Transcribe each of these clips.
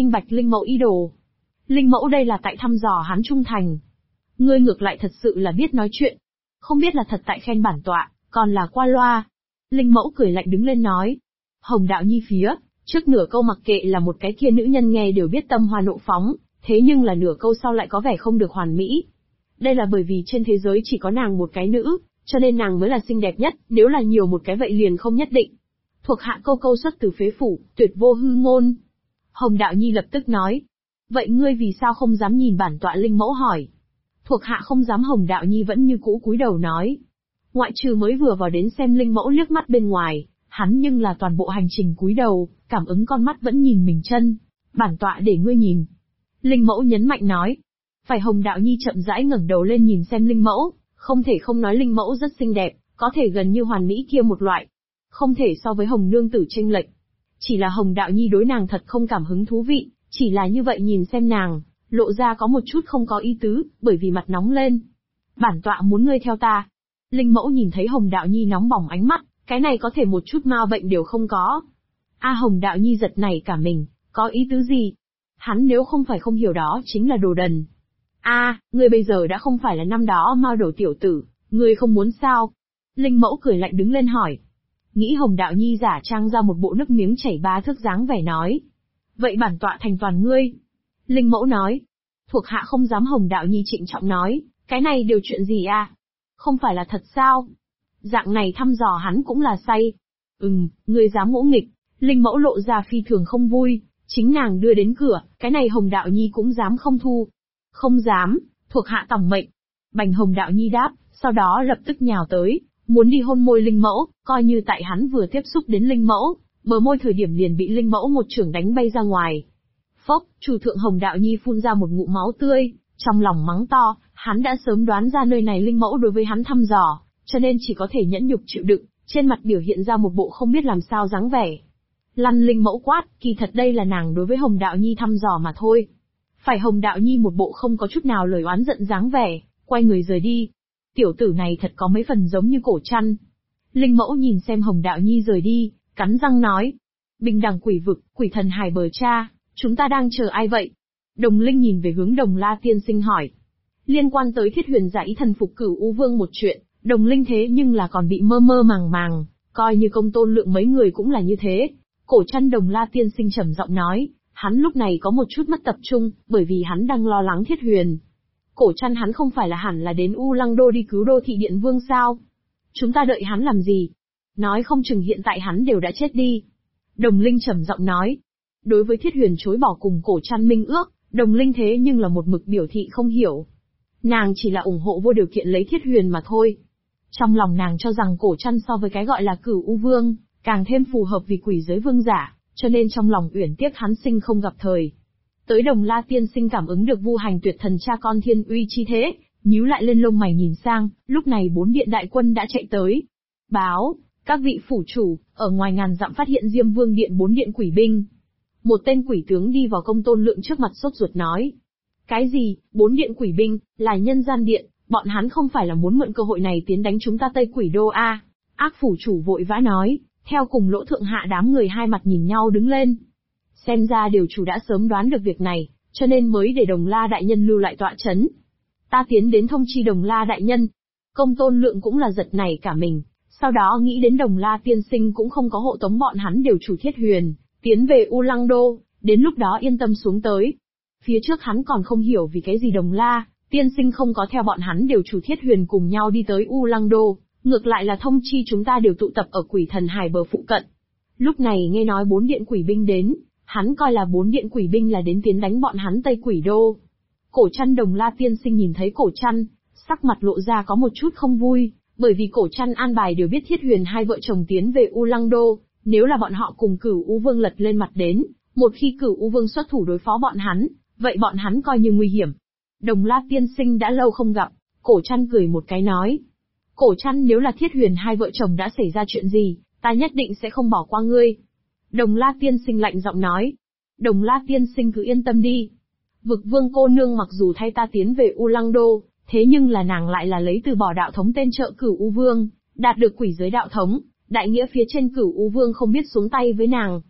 minh bạch Linh Mẫu ý đồ. Linh Mẫu đây là tại thăm dò hắn trung thành. Ngươi ngược lại thật sự là biết nói chuyện. Không biết là thật tại khen bản tọa, còn là qua loa. Linh Mẫu cười lạnh đứng lên nói. Hồng Đạo Nhi phía, trước nửa câu mặc kệ là một cái kia nữ nhân nghe đều biết tâm hoa nộ phóng, thế nhưng là nửa câu sau lại có vẻ không được hoàn mỹ. Đây là bởi vì trên thế giới chỉ có nàng một cái nữ, cho nên nàng mới là xinh đẹp nhất, nếu là nhiều một cái vậy liền không nhất định. Thuộc hạ câu câu xuất từ phế phủ, tuyệt vô hư ngôn. Hồng Đạo Nhi lập tức nói. Vậy ngươi vì sao không dám nhìn bản tọa? Linh Mẫu hỏi. Thuộc hạ không dám. Hồng Đạo Nhi vẫn như cũ cúi đầu nói. Ngoại trừ mới vừa vào đến xem Linh Mẫu liếc mắt bên ngoài, hắn nhưng là toàn bộ hành trình cúi đầu, cảm ứng con mắt vẫn nhìn mình chân. Bản tọa để ngươi nhìn. Linh Mẫu nhấn mạnh nói. Phải. Hồng Đạo Nhi chậm rãi ngẩng đầu lên nhìn xem Linh Mẫu, không thể không nói Linh Mẫu rất xinh đẹp, có thể gần như hoàn mỹ kia một loại. Không thể so với Hồng Nương Tử chênh lệch. Chỉ là Hồng Đạo Nhi đối nàng thật không cảm hứng thú vị, chỉ là như vậy nhìn xem nàng, lộ ra có một chút không có ý tứ, bởi vì mặt nóng lên. Bản tọa muốn ngươi theo ta. Linh Mẫu nhìn thấy Hồng Đạo Nhi nóng bỏng ánh mắt, cái này có thể một chút ma bệnh đều không có. Hồng Đạo Nhi giật nảy cả mình, có ý tứ gì? Hắn nếu không phải không hiểu đó chính là đồ đần. Ngươi bây giờ đã không phải là năm đó Mao Đầu tiểu tử, ngươi không muốn sao? Linh Mẫu cười lạnh đứng lên hỏi. Nghĩ Hồng Đạo Nhi giả trang ra một bộ nước miếng chảy 3 thước dáng vẻ nói. Vậy bản tọa thành toàn ngươi. Linh Mẫu nói. Thuộc hạ không dám. Hồng Đạo Nhi trịnh trọng nói, cái này đều chuyện gì Không phải là thật sao? Dạng này thăm dò hắn cũng là say. Ngươi dám ngỗ nghịch. Linh Mẫu lộ ra phi thường không vui, chính nàng đưa đến cửa, cái này Hồng Đạo Nhi cũng dám không thu. Không dám, thuộc hạ tòng mệnh. Bành. Hồng Đạo Nhi đáp, sau đó lập tức nhào tới, muốn đi hôn môi Linh Mẫu, coi như tại hắn vừa tiếp xúc đến Linh Mẫu, bờ môi thời điểm liền bị Linh Mẫu một chưởng đánh bay ra ngoài. Phốc. Chủ thượng. Hồng Đạo Nhi phun ra một ngụm máu tươi, trong lòng mắng to, hắn đã sớm đoán ra nơi này Linh Mẫu đối với hắn thăm dò, cho nên chỉ có thể nhẫn nhục chịu đựng, trên mặt biểu hiện ra một bộ không biết làm sao dáng vẻ. Lăn. Linh Mẫu quát, kỳ thật đây là nàng đối với Hồng Đạo Nhi thăm dò mà thôi. Phải. Hồng Đạo Nhi một bộ không có chút nào lời oán giận dáng vẻ, quay người rời đi. Tiểu tử này thật có mấy phần giống như Cổ Trăn. Linh Mẫu nhìn xem Hồng Đạo Nhi rời đi, cắn răng nói. Bình đẳng quỷ vực, quỷ thần hài bờ cha, chúng ta đang chờ ai vậy? Đồng Linh nhìn về hướng Đồng La tiên sinh hỏi. Liên quan tới Thiết Huyền giả ý thần phục Cửu U Vương một chuyện, Đồng Linh thế nhưng là còn bị mơ mơ màng màng, coi như Công Tôn Lượng mấy người cũng là như thế. Cổ Trăn. Đồng La tiên sinh trầm giọng nói, hắn lúc này có một chút mất tập trung, bởi vì hắn đang lo lắng Thiết Huyền. Cổ Trăn, hắn không phải là hẳn là đến U Lăng Đô đi cứu Đô Thị Điện Vương sao? Chúng ta đợi hắn làm gì? Nói không chừng hiện tại hắn đều đã chết đi. Đồng Linh trầm giọng nói. Đối với Thiết Huyền chối bỏ cùng Cổ Trăn minh ước, Đồng Linh thế nhưng là một mực biểu thị không hiểu. Nàng chỉ là ủng hộ vô điều kiện lấy Thiết Huyền mà thôi. Trong lòng nàng cho rằng Cổ Trăn so với cái gọi là Cửu U Vương, càng thêm phù hợp vì quỷ giới vương giả, cho nên trong lòng uyển tiếc hắn sinh không gặp thời. Tới Đồng La tiên sinh cảm ứng được Vu Hành Tuyệt Thần cha con thiên uy chi thế, nhíu lại lên lông mày nhìn sang, lúc này 4 điện đại quân đã chạy tới. Báo, các vị phủ chủ, ở ngoài ngàn dặm phát hiện Diêm Vương điện 4 điện quỷ binh. Một tên quỷ tướng đi vào Công Tôn Lượng trước mặt sốt ruột nói. Cái gì, 4 điện quỷ binh, là nhân gian điện, bọn hắn không phải là muốn mượn cơ hội này tiến đánh chúng ta Tây Quỷ Đô Ác phủ chủ vội vã nói, theo cùng Lỗ thượng hạ đám người hai mặt nhìn nhau đứng lên. Xem ra điều chủ đã sớm đoán được việc này, cho nên mới để Đồng La đại nhân lưu lại tọa chấn. Ta tiến đến thông chi Đồng La đại nhân. Công Tôn Lượng cũng là giật nảy cả mình, sau đó nghĩ đến Đồng La tiên sinh cũng không có hộ tống bọn hắn điều chủ Thiết Huyền, tiến về U Lăng Đô, đến lúc đó yên tâm xuống tới. Phía trước hắn còn không hiểu vì cái gì Đồng La tiên sinh không có theo bọn hắn điều chủ Thiết Huyền cùng nhau đi tới U Lăng Đô, ngược lại là thông chi chúng ta đều tụ tập ở Quỷ Thần Hải bờ phụ cận. Lúc này nghe nói 4 điện quỷ binh đến, hắn coi là 4 điện quỷ binh là đến tiến đánh bọn hắn Tây Quỷ Đô. Cổ Trăn. Đồng La tiên sinh nhìn thấy Cổ Trăn, sắc mặt lộ ra có một chút không vui, bởi vì Cổ Trăn an bài đều biết Thiết Huyền hai vợ chồng tiến về U Lăng Đô, nếu là bọn họ cùng Cửu U Vương lật lên mặt đến, một khi Cửu U Vương xuất thủ đối phó bọn hắn, vậy bọn hắn coi như nguy hiểm. Đồng La tiên sinh đã lâu không gặp, Cổ Trăn cười một cái nói. Cổ Trăn, nếu là Thiết Huyền hai vợ chồng đã xảy ra chuyện gì, ta nhất định sẽ không bỏ qua ngươi. Đồng La tiên sinh lạnh giọng nói. Đồng La tiên sinh cứ yên tâm đi. Vực Vương cô nương mặc dù thay ta tiến về U Lăng Đô, thế nhưng là nàng lại là lấy từ bỏ đạo thống tên trợ Cửu U Vương, đạt được quỷ giới đạo thống, đại nghĩa phía trên Cửu U Vương không biết xuống tay với nàng.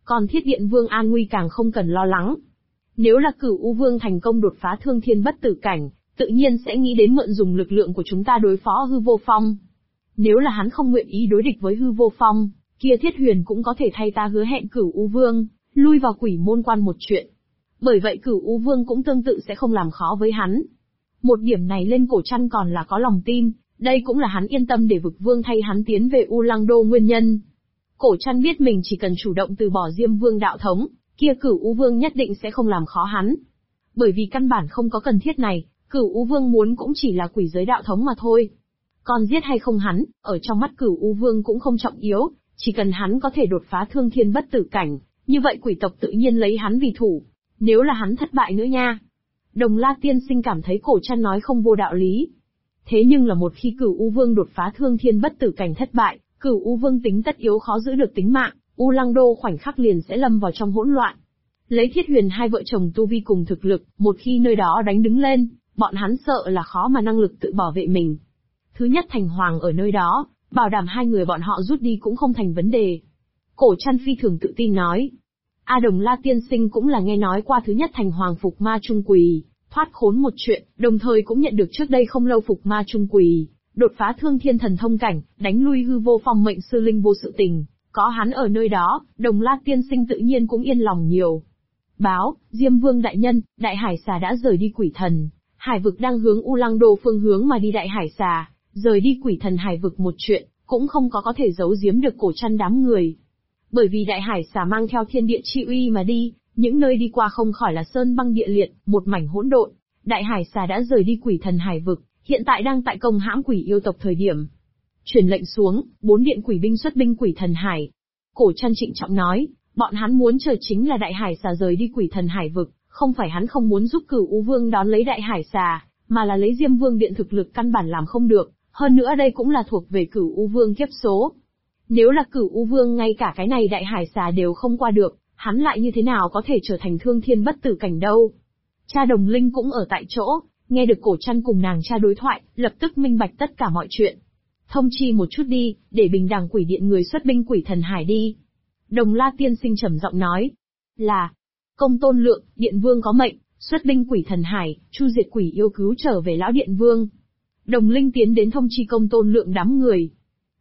Còn Thiết Điện Vương an nguy càng không cần lo lắng. Nếu là Cửu U Vương thành công đột phá thương thiên bất tử cảnh, tự nhiên sẽ nghĩ đến mượn dùng lực lượng của chúng ta đối phó Hư Vô Phong. Nếu là hắn không nguyện ý đối địch với Hư Vô Phong, kia Thiết Huyền cũng có thể thay ta hứa hẹn Cửu U Vương, lui vào Quỷ Môn Quan một chuyện. Bởi vậy Cửu U Vương cũng tương tự sẽ không làm khó với hắn. Một điểm này lên Cổ Trăn còn là có lòng tin, đây cũng là hắn yên tâm để Vực Vương thay hắn tiến về U Lăng Đô nguyên nhân. Cổ Trăn biết mình chỉ cần chủ động từ bỏ Diêm Vương đạo thống, kia Cửu U Vương nhất định sẽ không làm khó hắn. Bởi vì căn bản không có cần thiết này, Cửu U Vương muốn cũng chỉ là quỷ giới đạo thống mà thôi. Còn giết hay không hắn, ở trong mắt Cửu U Vương cũng không trọng yếu, chỉ cần hắn có thể đột phá thương thiên bất tử cảnh, như vậy quỷ tộc tự nhiên lấy hắn vì thủ. Nếu là hắn thất bại nữa nha. Đồng La Tiên Sinh cảm thấy Cổ Trăn nói không vô đạo lý. Thế nhưng là một khi Cửu U Vương đột phá thương thiên bất tử cảnh thất bại, Cửu U Vương tính tất yếu khó giữ được tính mạng, U Lăng Đô khoảnh khắc liền sẽ lâm vào trong hỗn loạn. Lấy Thiết Huyền hai vợ chồng tu vi cùng thực lực, một khi nơi đó đánh đứng lên, bọn hắn sợ là khó mà năng lực tự bảo vệ mình. Thứ nhất thành hoàng ở nơi đó, bảo đảm hai người bọn họ rút đi cũng không thành vấn đề. Cổ Trăn phi thường tự tin nói. Đồng La Tiên Sinh cũng là nghe nói qua thứ nhất thành hoàng Phục Ma Trung Quỳ, thoát khốn một chuyện, đồng thời cũng nhận được trước đây không lâu Phục Ma Trung Quỳ, đột phá thương thiên thần thông cảnh, đánh lui Hư Vô Phong mệnh sư linh vô sự tình, có hắn ở nơi đó, Đồng La Tiên Sinh tự nhiên cũng yên lòng nhiều. Báo, Diêm Vương đại nhân, Đại Hải Xà đã rời đi Quỷ Thần, Hải vực đang hướng U Lăng Đô phương hướng mà đi. Đại Hải Xà rời đi Quỷ Thần Hải vực một chuyện, cũng không có thể giấu giếm được Cổ Trăn đám người. Bởi vì Đại Hải Xà mang theo thiên địa chi uy mà đi, những nơi đi qua không khỏi là sơn băng địa liệt, một mảnh hỗn độn. Đại Hải Xà đã rời đi Quỷ Thần Hải vực, hiện tại đang tại công hãm quỷ yêu tộc thời điểm. Truyền lệnh xuống, 4 điện quỷ binh xuất binh Quỷ Thần Hải. Cổ Trăn trịnh trọng nói, bọn hắn muốn chờ chính là Đại Hải Xà rời đi Quỷ Thần Hải vực, không phải hắn không muốn giúp Cửu U Vương đón lấy Đại Hải Xà, mà là lấy Diêm Vương điện thực lực căn bản làm không được, hơn nữa đây cũng là thuộc về Cửu U Vương kiếp số. Nếu là Cửu U Vương ngay cả cái này Đại Hải Xà đều không qua được, hắn lại như thế nào có thể trở thành thương thiên bất tử cảnh đâu. Cha Đồng Linh cũng ở tại chỗ, nghe được Cổ Trăn cùng nàng cha đối thoại, lập tức minh bạch tất cả mọi chuyện. Thông chi một chút đi, để Bình Đẳng Quỷ Điện người xuất binh Quỷ Thần Hải đi. Đồng La Tiên Sinh trầm giọng nói. Là, Công Tôn Lượng, Điện Vương có mệnh, xuất binh Quỷ Thần Hải, chu diệt quỷ yêu cứu trở về lão Điện Vương. Đồng Linh tiến đến thông chi Công Tôn Lượng đám người.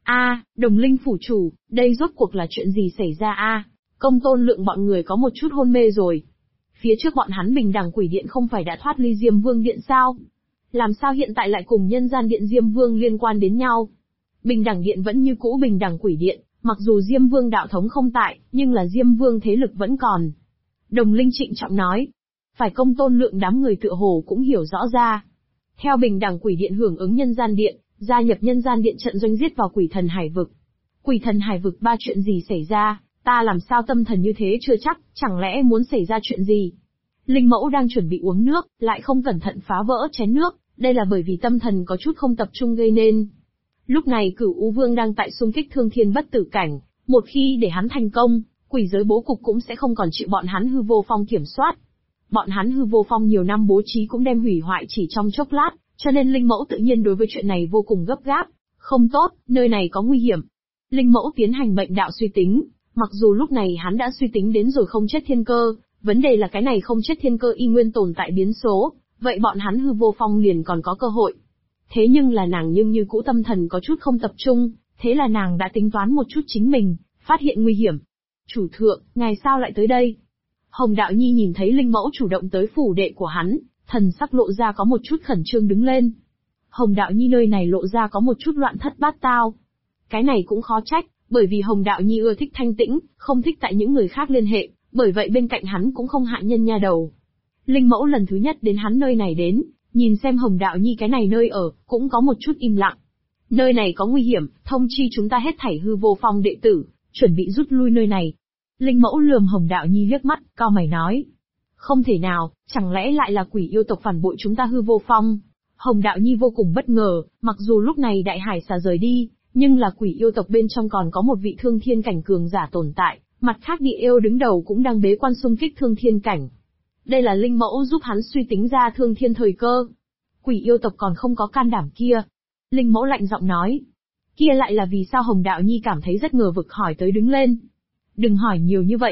Đồng Linh phủ chủ, đây rốt cuộc là chuyện gì xảy ra Công Tôn Lượng bọn người có một chút hôn mê rồi. Phía trước bọn hắn Bình Đẳng Quỷ Điện không phải đã thoát ly Diêm Vương Điện sao? Làm sao hiện tại lại cùng Nhân Gian Điện Diêm Vương liên quan đến nhau? Bình Đẳng Điện vẫn như cũ Bình Đẳng Quỷ Điện, mặc dù Diêm Vương đạo thống không tại, nhưng là Diêm Vương thế lực vẫn còn. Đồng Linh trịnh trọng nói. Phải. Công Tôn Lượng đám người tựa hồ cũng hiểu rõ ra. Theo Bình Đẳng Quỷ Điện hưởng ứng Nhân Gian Điện, gia nhập Nhân Gian Điện trận doanh giết vào Quỷ Thần Hải vực. Quỷ Thần Hải vực ba chuyện gì xảy ra, ta làm sao tâm thần như thế chưa chắc, chẳng lẽ muốn xảy ra chuyện gì? Linh Mẫu đang chuẩn bị uống nước, lại không cẩn thận phá vỡ chén nước, đây là bởi vì tâm thần có chút không tập trung gây nên. Lúc này Cửu U Vương đang tại xung kích thương thiên bất tử cảnh, một khi để hắn thành công, quỷ giới bố cục cũng sẽ không còn chịu bọn hắn Hư Vô Phong kiểm soát. Bọn hắn Hư Vô Phong nhiều năm bố trí cũng đem hủy hoại chỉ trong chốc lát, cho nên Linh Mẫu tự nhiên đối với chuyện này vô cùng gấp gáp. Không tốt, nơi này có nguy hiểm. Linh Mẫu tiến hành mệnh đạo suy tính, mặc dù lúc này hắn đã suy tính đến rồi không chết thiên cơ, vấn đề là cái này không chết thiên cơ y nguyên tồn tại biến số, vậy bọn hắn Hư Vô Phong liền còn có cơ hội. Thế nhưng là nàng nhưng như cũ tâm thần có chút không tập trung, thế là nàng đã tính toán một chút chính mình, phát hiện nguy hiểm. Chủ thượng, ngài sao lại tới đây? Hồng Đạo Nhi nhìn thấy Linh Mẫu chủ động tới phủ đệ của hắn, thần sắc lộ ra có một chút khẩn trương đứng lên. Hồng Đạo Nhi nơi này lộ ra có một chút loạn thất bát tao. Cái này cũng khó trách, bởi vì Hồng Đạo Nhi ưa thích thanh tĩnh, không thích tại những người khác liên hệ, bởi vậy bên cạnh hắn cũng không hạ nhân nha đầu. Linh Mẫu lần thứ nhất đến hắn nơi này đến, nhìn xem Hồng Đạo Nhi cái này nơi ở, cũng có một chút im lặng. Nơi này có nguy hiểm, thông chi chúng ta hết thảy Hư Vô Phong đệ tử, chuẩn bị rút lui nơi này. Linh Mẫu lườm Hồng Đạo Nhi liếc mắt, cau mày nói. Không thể nào, chẳng lẽ lại là quỷ yêu tộc phản bội chúng ta Hư Vô Phong? Hồng Đạo Nhi vô cùng bất ngờ, mặc dù lúc này Đại Hải Xà rời đi, nhưng là quỷ yêu tộc bên trong còn có một vị thương thiên cảnh cường giả tồn tại, mặt khác địa yêu đứng đầu cũng đang bế quan xung kích thương thiên cảnh. Đây là Linh Mẫu giúp hắn suy tính ra thương thiên thời cơ. Quỷ yêu tộc còn không có can đảm kia. Linh Mẫu lạnh giọng nói. Kia lại là vì sao? Hồng Đạo Nhi cảm thấy rất ngờ vực hỏi tới đứng lên. Đừng hỏi nhiều như vậy.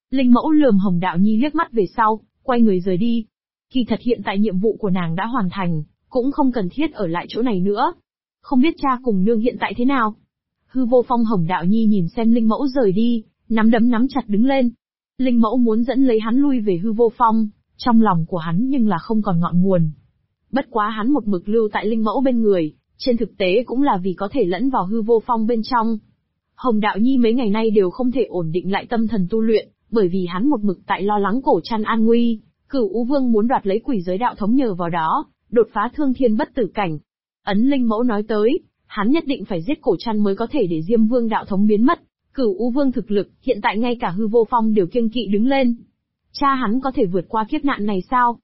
Linh mẫu lườm Hồng Đạo Nhi liếc mắt về sau, quay người rời đi. Kỳ thật hiện tại nhiệm vụ của nàng đã hoàn thành, cũng không cần thiết ở lại chỗ này nữa. Không biết cha cùng nương hiện tại thế nào? Hư Vô Phong Hồng Đạo Nhi nhìn xem Linh mẫu rời đi, nắm đấm nắm chặt đứng lên. Linh mẫu muốn dẫn lấy hắn lui về Hư Vô Phong, trong lòng của hắn nhưng là không còn ngọn nguồn. Bất quá hắn một mực lưu tại Linh mẫu bên người, trên thực tế cũng là vì có thể lẫn vào Hư Vô Phong bên trong. Hồng Đạo Nhi mấy ngày nay đều không thể ổn định lại tâm thần tu luyện, bởi vì hắn một mực tại lo lắng Cổ Trăn an nguy, Cửu U Vương muốn đoạt lấy Quỷ Giới Đạo Thống nhờ vào đó, đột phá thương thiên bất tử cảnh. Ấn Linh mẫu nói tới, hắn nhất định phải giết Cổ Trăn mới có thể để Diêm Vương Đạo Thống biến mất. Cửu U Vương thực lực, hiện tại ngay cả Hư Vô Phong đều kiêng kỵ đứng lên. Cha hắn có thể vượt qua kiếp nạn này sao?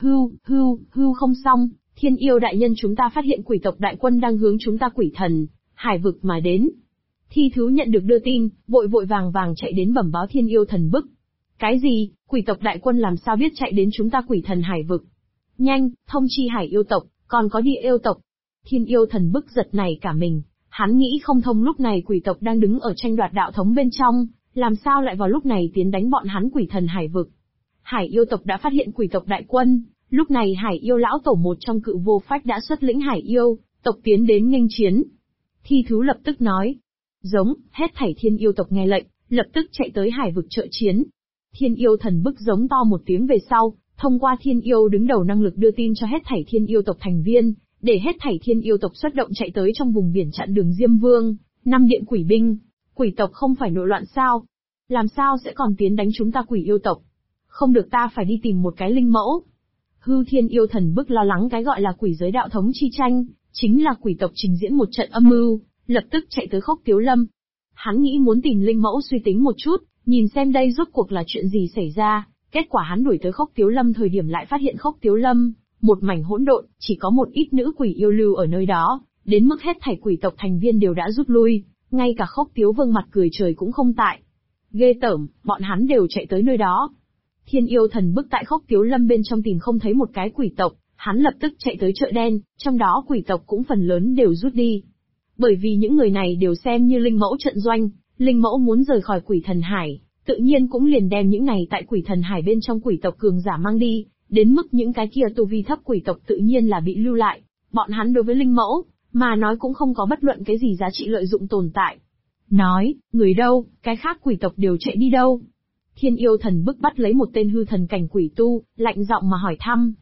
Hưu không xong, Thiên Yêu đại nhân chúng ta phát hiện quỷ tộc đại quân đang hướng chúng ta Quỷ Thần, Hải vực mà đến. Thi Thứ nhận được đưa tin, vội vội vàng vàng chạy đến bẩm báo Thiên Yêu Thần Bức. Cái gì, quỷ tộc đại quân làm sao biết chạy đến chúng ta Quỷ Thần Hải vực? Nhanh, thông chi Hải yêu tộc, còn có Địa yêu tộc. Thiên Yêu Thần Bức giật nảy cả mình, hắn nghĩ không thông lúc này quỷ tộc đang đứng ở tranh đoạt đạo thống bên trong, làm sao lại vào lúc này tiến đánh bọn hắn Quỷ Thần Hải vực. Hải yêu tộc đã phát hiện quỷ tộc đại quân, lúc này Hải yêu lão tổ một trong Cự Vô Phách đã xuất lĩnh Hải yêu tộc tiến đến nghênh chiến. Thi Thứ lập tức nói, giống, hết thảy Thiên Yêu tộc nghe lệnh, lập tức chạy tới Hải vực trợ chiến. Thiên Yêu Thần Bức giống to một tiếng về sau, thông qua Thiên Yêu đứng đầu năng lực đưa tin cho hết thảy Thiên Yêu tộc thành viên, để hết thảy Thiên Yêu tộc xuất động chạy tới trong vùng biển chặn đường Diêm Vương, 5 điện quỷ binh. Quỷ tộc không phải nội loạn sao? Làm sao sẽ còn tiến đánh chúng ta Quỷ yêu tộc? Không được, ta phải đi tìm một cái linh mẫu. Hư Thiên Yêu Thần Bức lo lắng cái gọi là Quỷ Giới Đạo Thống chi tranh, chính là quỷ tộc trình diễn một trận âm mưu, lập tức chạy tới Khốc Tiếu Lâm. Hắn nghĩ muốn tìm linh mẫu suy tính một chút, nhìn xem đây rốt cuộc là chuyện gì xảy ra. Kết quả hắn đuổi tới Khốc Tiếu Lâm thời điểm lại phát hiện Khốc Tiếu Lâm một mảnh hỗn độn, chỉ có một ít nữ quỷ yêu lưu ở nơi đó, đến mức hết thảy quỷ tộc thành viên đều đã rút lui, ngay cả Khốc Tiếu Vương mặt cười trời cũng không tại. Ghê tởm, bọn hắn đều chạy tới nơi đó. Thiên Yêu Thần Bức tại Khốc Tiếu Lâm bên trong tìm không thấy một cái quỷ tộc, hắn lập tức chạy tới chợ đen, trong đó quỷ tộc cũng phần lớn đều rút đi. Bởi vì những người này đều xem như linh mẫu trận doanh, linh mẫu muốn rời khỏi Quỷ Thần Hải, tự nhiên cũng liền đem những này tại Quỷ Thần Hải bên trong quỷ tộc cường giả mang đi, đến mức những cái kia tu vi thấp quỷ tộc tự nhiên là bị lưu lại, bọn hắn đối với linh mẫu, mà nói cũng không có bất luận cái gì giá trị lợi dụng tồn tại. Nói, người đâu, cái khác quỷ tộc đều chạy đi đâu? Thiên Yêu Thần Bức bắt lấy một tên hư thần cảnh quỷ tu, lạnh giọng mà hỏi thăm.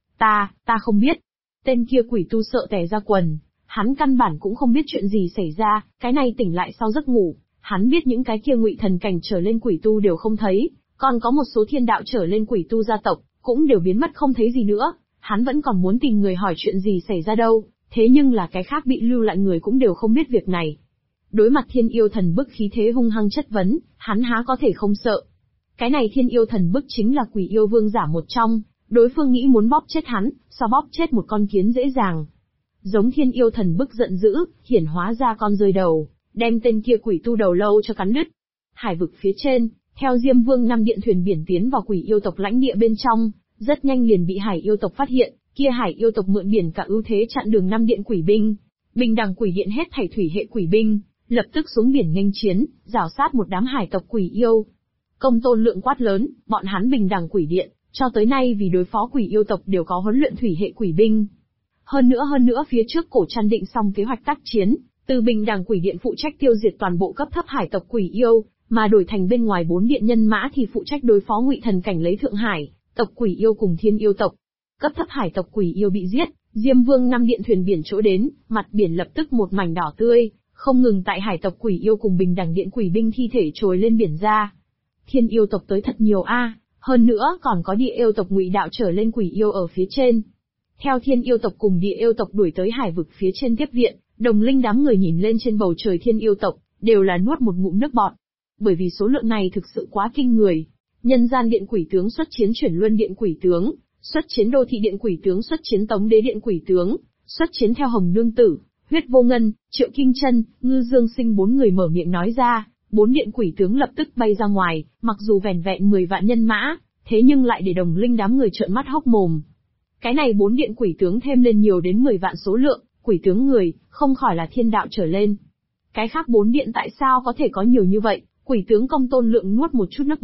Ta không biết. Tên kia quỷ tu sợ tè ra quần, hắn căn bản cũng không biết chuyện gì xảy ra, cái này tỉnh lại sau giấc ngủ, hắn biết những cái kia ngụy thần cảnh trở lên quỷ tu đều không thấy, còn có một số thiên đạo trở lên quỷ tu gia tộc, cũng đều biến mất không thấy gì nữa, hắn vẫn còn muốn tìm người hỏi chuyện gì xảy ra đâu, thế nhưng là cái khác bị lưu lại người cũng đều không biết việc này. Đối mặt Thiên Yêu Thần Bức khí thế hung hăng chất vấn, hắn há có thể không sợ. Cái này Thiên Yêu Thần Bức chính là Quỷ Yêu Vương giả một trong, đối phương nghĩ muốn bóp chết hắn, so bóp chết một con kiến dễ dàng. Giống Thiên Yêu Thần Bức giận dữ, hiển hóa ra con rơi đầu, đem tên kia quỷ tu đầu lâu cho cắn đứt. Hải vực phía trên, theo Diêm Vương 5 điện thuyền biển tiến vào Quỷ Yêu tộc lãnh địa bên trong, rất nhanh liền bị Hải Yêu tộc phát hiện, kia Hải Yêu tộc mượn biển cả ưu thế chặn đường 5 điện quỷ binh. Bình đẳng quỷ điện hết thảy thủy hệ quỷ binh, lập tức xuống biển nghênh chiến, rào sát một đám hải tộc quỷ yêu. Công Tôn Lượng quát lớn, bọn hắn Bình đẳng quỷ điện, cho tới nay vì đối phó quỷ yêu tộc đều có huấn luyện thủy hệ quỷ binh. Hơn nữa phía trước Cổ Trăn định xong kế hoạch tác chiến, từ Bình đẳng quỷ điện phụ trách tiêu diệt toàn bộ cấp thấp hải tộc quỷ yêu, mà đổi thành bên ngoài 4 điện nhân mã thì phụ trách đối phó ngụy thần cảnh lấy Thượng Hải tộc quỷ yêu cùng Thiên Yêu tộc. Cấp thấp hải tộc quỷ yêu bị giết, Diêm Vương 5 điện thuyền biển chỗ đến, mặt biển lập tức một mảnh đỏ tươi, không ngừng tại hải tộc quỷ yêu cùng Bình đẳng điện quỷ binh thi thể trồi lên biển ra. Thiên Yêu tộc tới thật nhiều hơn nữa còn có Địa yêu tộc ngụy đạo trở lên quỷ yêu ở phía trên. Theo Thiên Yêu tộc cùng Địa yêu tộc đuổi tới hải vực phía trên tiếp viện, Đồng Linh đám người nhìn lên trên bầu trời Thiên Yêu tộc, đều là nuốt một ngụm nước bọt. Bởi vì số lượng này thực sự quá kinh người. Nhân gian điện quỷ tướng xuất chiến Chuyển Luân điện quỷ tướng, xuất chiến Đô thị điện quỷ tướng, xuất chiến Tống đế điện quỷ tướng, xuất chiến theo Hồng Nương Tử, Huyết Vô Ngân, Triệu Kinh Chân, Ngư Dương Sinh 4 người mở miệng nói ra, 4 điện quỷ tướng lập tức bay ra ngoài, mặc dù vẻn vẹn 10 vạn nhân mã, thế nhưng lại để Đồng Linh đám người trợn mắt hốc mồm. Cái này 4 điện quỷ tướng thêm lên nhiều đến 10 vạn số lượng, quỷ tướng người, không khỏi là thiên đạo trở lên. Cái khác 4 điện tại sao có thể có nhiều như vậy? Quỷ tướng Công Tôn Lượng nuốt một chút nước bọt,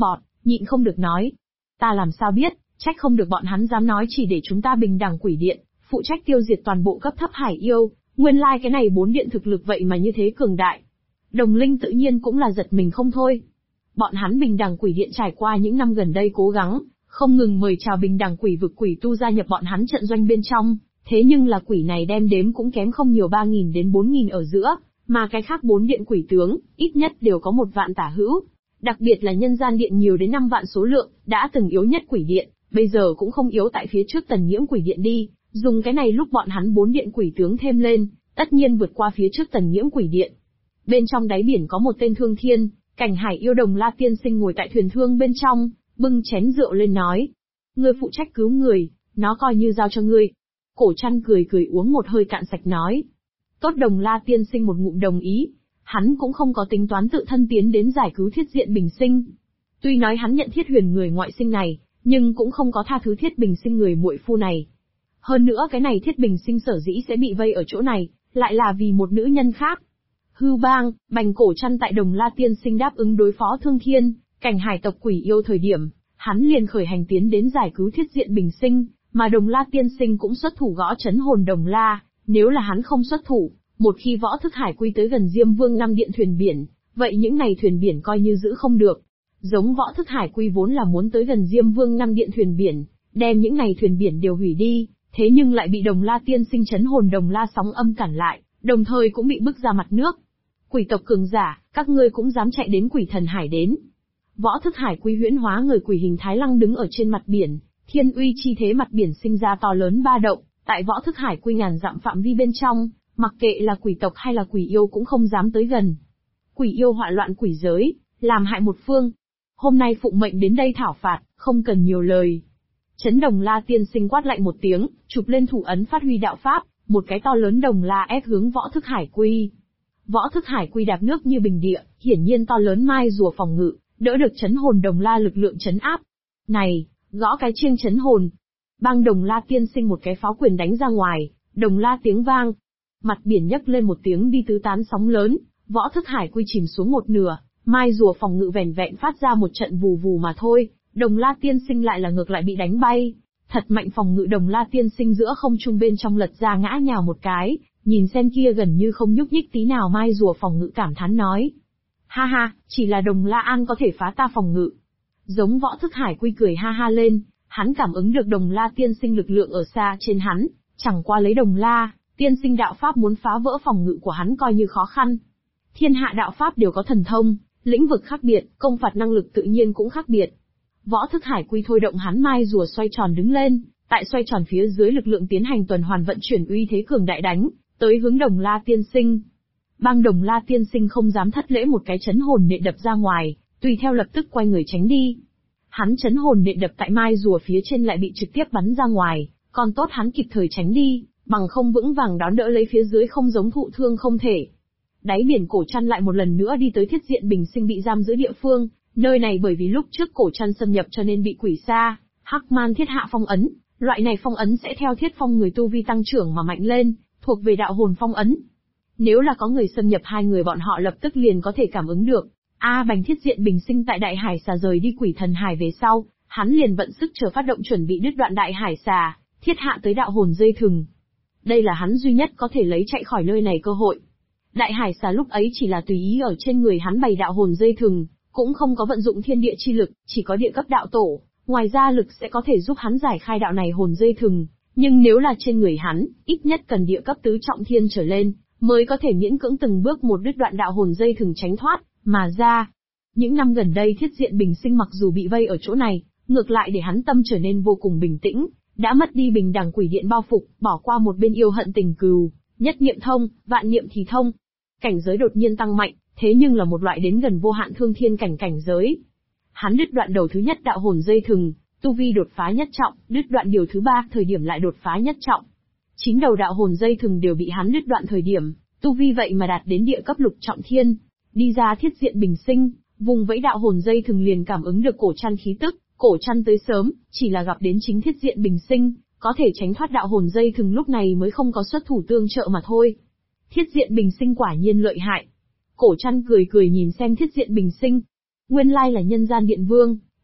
nhịn không được nói. Ta làm sao biết, trách không được bọn hắn dám nói chỉ để chúng ta bình đẳng quỷ điện, phụ trách tiêu diệt toàn bộ cấp thấp hải yêu, nguyên lai cái này 4 điện thực lực vậy mà như thế cường đại. Đồng Linh tự nhiên cũng là giật mình không thôi. Bọn hắn bình đẳng quỷ điện trải qua những năm gần đây cố gắng, không ngừng mời chào bình đẳng quỷ vực quỷ tu gia nhập bọn hắn trận doanh bên trong, thế nhưng là quỷ này đem đếm cũng kém không nhiều 3.000 đến 4.000 ở giữa, mà cái khác 4 điện quỷ tướng, ít nhất đều có 1 vạn tả hữu. Đặc biệt là nhân gian điện nhiều đến 5 vạn số lượng, đã từng yếu nhất quỷ điện, bây giờ cũng không yếu tại phía trước Tần Nghiễm quỷ điện đi, dùng cái này lúc bọn hắn 4 điện quỷ tướng thêm lên, tất nhiên vượt qua phía trước Tần Nghiễm quỷ điện. Bên trong đáy biển có một tên Thương Thiên, Cảnh Hải yêu Đồng La tiên sinh ngồi tại thuyền thương bên trong, bưng chén rượu lên nói: "Ngươi phụ trách cứu người, nó coi như giao cho ngươi." Cổ Trăn cười cười uống một hơi cạn sạch nói: "Tốt." Đồng La tiên sinh một ngụm đồng ý, hắn cũng không có tính toán tự thân tiến đến giải cứu Thiết Diện Bình Sinh. Tuy nói hắn nhận Thiết Huyền người ngoại sinh này, nhưng cũng không có tha thứ Thiết Bình Sinh người muội phu này. Hơn nữa cái này Thiết Bình Sinh sở dĩ sẽ bị vây ở chỗ này, lại là vì một nữ nhân khác. Hư Bang, Bành Cổ Trăn tại Đồng La tiên sinh đáp ứng đối phó Thương Thiên, Cảnh Hải tộc quỷ yêu thời điểm, hắn liền khởi hành tiến đến giải cứu Thiết Diện Bình Sinh, mà Đồng La tiên sinh cũng xuất thủ gõ chấn hồn Đồng La, nếu là hắn không xuất thủ, một khi Võ Thức Hải Quy tới gần Diêm Vương 5 điện thuyền biển, vậy những này thuyền biển coi như giữ không được. Giống Võ Thức Hải Quy vốn là muốn tới gần Diêm Vương 5 điện thuyền biển, đem những này thuyền biển đều hủy đi, thế nhưng lại bị Đồng La tiên sinh chấn hồn Đồng La sóng âm cản lại, đồng thời cũng bị bức ra mặt nước. Quỷ tộc cường giả, các ngươi cũng dám chạy đến Quỷ Thần Hải đến. Võ Thức Hải Quy huyễn hóa người quỷ hình Thái Lăng đứng ở trên mặt biển, thiên uy chi thế mặt biển sinh ra to lớn ba động, tại Võ Thức Hải Quy ngàn dặm phạm vi bên trong, mặc kệ là quỷ tộc hay là quỷ yêu cũng không dám tới gần. Quỷ yêu họa loạn quỷ giới, làm hại một phương. Hôm nay phụng mệnh đến đây thảo phạt, không cần nhiều lời. Chấn Đồng La tiên sinh quát lạnh một tiếng, chụp lên thủ ấn phát huy đạo pháp, một cái to lớn Đồng La ép hướng Võ Thức Hải Quy. Võ Thức Hải Quy đạp nước như bình địa, hiển nhiên to lớn mai rùa phòng ngự, đỡ được chấn hồn Đồng La lực lượng chấn áp. Này, gõ cái chiêng chấn hồn. Bang Đồng La tiên sinh một cái pháo quyền đánh ra ngoài, Đồng La tiếng vang. Mặt biển nhấc lên một tiếng đi tứ tán sóng lớn, Võ Thức Hải Quy chìm xuống một nửa, mai rùa phòng ngự vẻn vẹn phát ra một trận vù vù mà thôi, Đồng La tiên sinh lại là ngược lại bị đánh bay. Thật mạnh phòng ngự Đồng La tiên sinh giữa không trung bên trong lật ra ngã nhào một cái, nhìn xem kia gần như không nhúc nhích tí nào mai rùa phòng ngự cảm thán nói: "Ha ha, chỉ là Đồng La An có thể phá ta phòng ngự." Giống Võ Thức Hải Quy cười ha ha lên, hắn cảm ứng được Đồng La tiên sinh lực lượng ở xa trên hắn, chẳng qua lấy Đồng La tiên sinh đạo pháp muốn phá vỡ phòng ngự của hắn coi như khó khăn. Thiên hạ đạo pháp đều có thần thông, lĩnh vực khác biệt, công phạt năng lực tự nhiên cũng khác biệt. Võ Thức Hải Quy thôi động hắn mai rùa xoay tròn đứng lên, tại xoay tròn phía dưới lực lượng tiến hành tuần hoàn vận chuyển uy thế cường đại đánh tới hướng Đồng La tiên sinh. Bang Đồng La tiên sinh không dám thất lễ một cái chấn hồn nện đập ra ngoài, tùy theo lập tức quay người tránh đi. Hắn chấn hồn nện đập tại mai rùa phía trên lại bị trực tiếp bắn ra ngoài, còn tốt hắn kịp thời tránh đi, bằng không vững vàng đón đỡ lấy phía dưới không giống thụ thương không thể. Đáy biển Cổ Trăn lại một lần nữa đi tới Thiết Diện Bình Sinh bị giam giữ địa phương, nơi này bởi vì lúc trước Cổ Trăn xâm nhập cho nên bị quỷ sa, Hắc Man thiết hạ phong ấn, loại này phong ấn sẽ theo thiết phong người tu vi tăng trưởng mà mạnh lên, thuộc về đạo hồn phong ấn. Nếu là có người xâm nhập hai người bọn họ lập tức liền có thể cảm ứng được. Bành Thiết Diện Bình Sinh tại Đại Hải Xà rời đi Quỷ Thần Hải về sau, hắn liền vận sức chờ phát động chuẩn bị đứt đoạn Đại Hải Xà, thiết hạ tới đạo hồn dây thừng. Đây là hắn duy nhất có thể lấy chạy khỏi nơi này cơ hội. Đại Hải Xà lúc ấy chỉ là tùy ý ở trên người hắn bày đạo hồn dây thừng, cũng không có vận dụng thiên địa chi lực, chỉ có địa cấp đạo tổ, ngoài ra lực sẽ có thể giúp hắn giải khai đạo này hồn dây thừng, nhưng nếu là trên người hắn, ít nhất cần địa cấp tứ trọng thiên trở lên, mới có thể miễn cưỡng từng bước một đứt đoạn đạo hồn dây thừng tránh thoát, mà ra. Những năm gần đây Thiết Diện Bình Sinh mặc dù bị vây ở chỗ này, ngược lại để hắn tâm trở nên vô cùng bình tĩnh, đã mất đi bình đẳng quỷ điện bao phục, bỏ qua một bên yêu hận tình cừu, nhất niệm thông, vạn niệm thì thông. Cảnh giới đột nhiên tăng mạnh, thế nhưng là một loại đến gần vô hạn thương thiên cảnh giới. Hắn đứt đoạn đầu thứ nhất đạo hồn dây thừng, tu vi đột phá nhất trọng, đứt đoạn điều thứ ba thời điểm lại đột phá nhất trọng. 9 đầu đạo hồn dây thừng đều bị hắn đứt đoạn thời điểm, tu vi vậy mà đạt đến địa cấp lục trọng thiên. Đi ra Thiết Diện Bình Sinh, vùng vẫy đạo hồn dây thừng liền cảm ứng được Cổ Trăn khí tức, Cổ Trăn tới sớm, chỉ là gặp đến chính Thiết Diện Bình Sinh, có thể tránh thoát đạo hồn dây thừng lúc này mới không có xuất thủ tương trợ mà thôi. Thiết Diện Bình Sinh quả nhiên lợi hại. Cổ Trăn cười cười nhìn xem Thiết Diện Bình Sinh. Nguyên lai là nhân gian điện vương,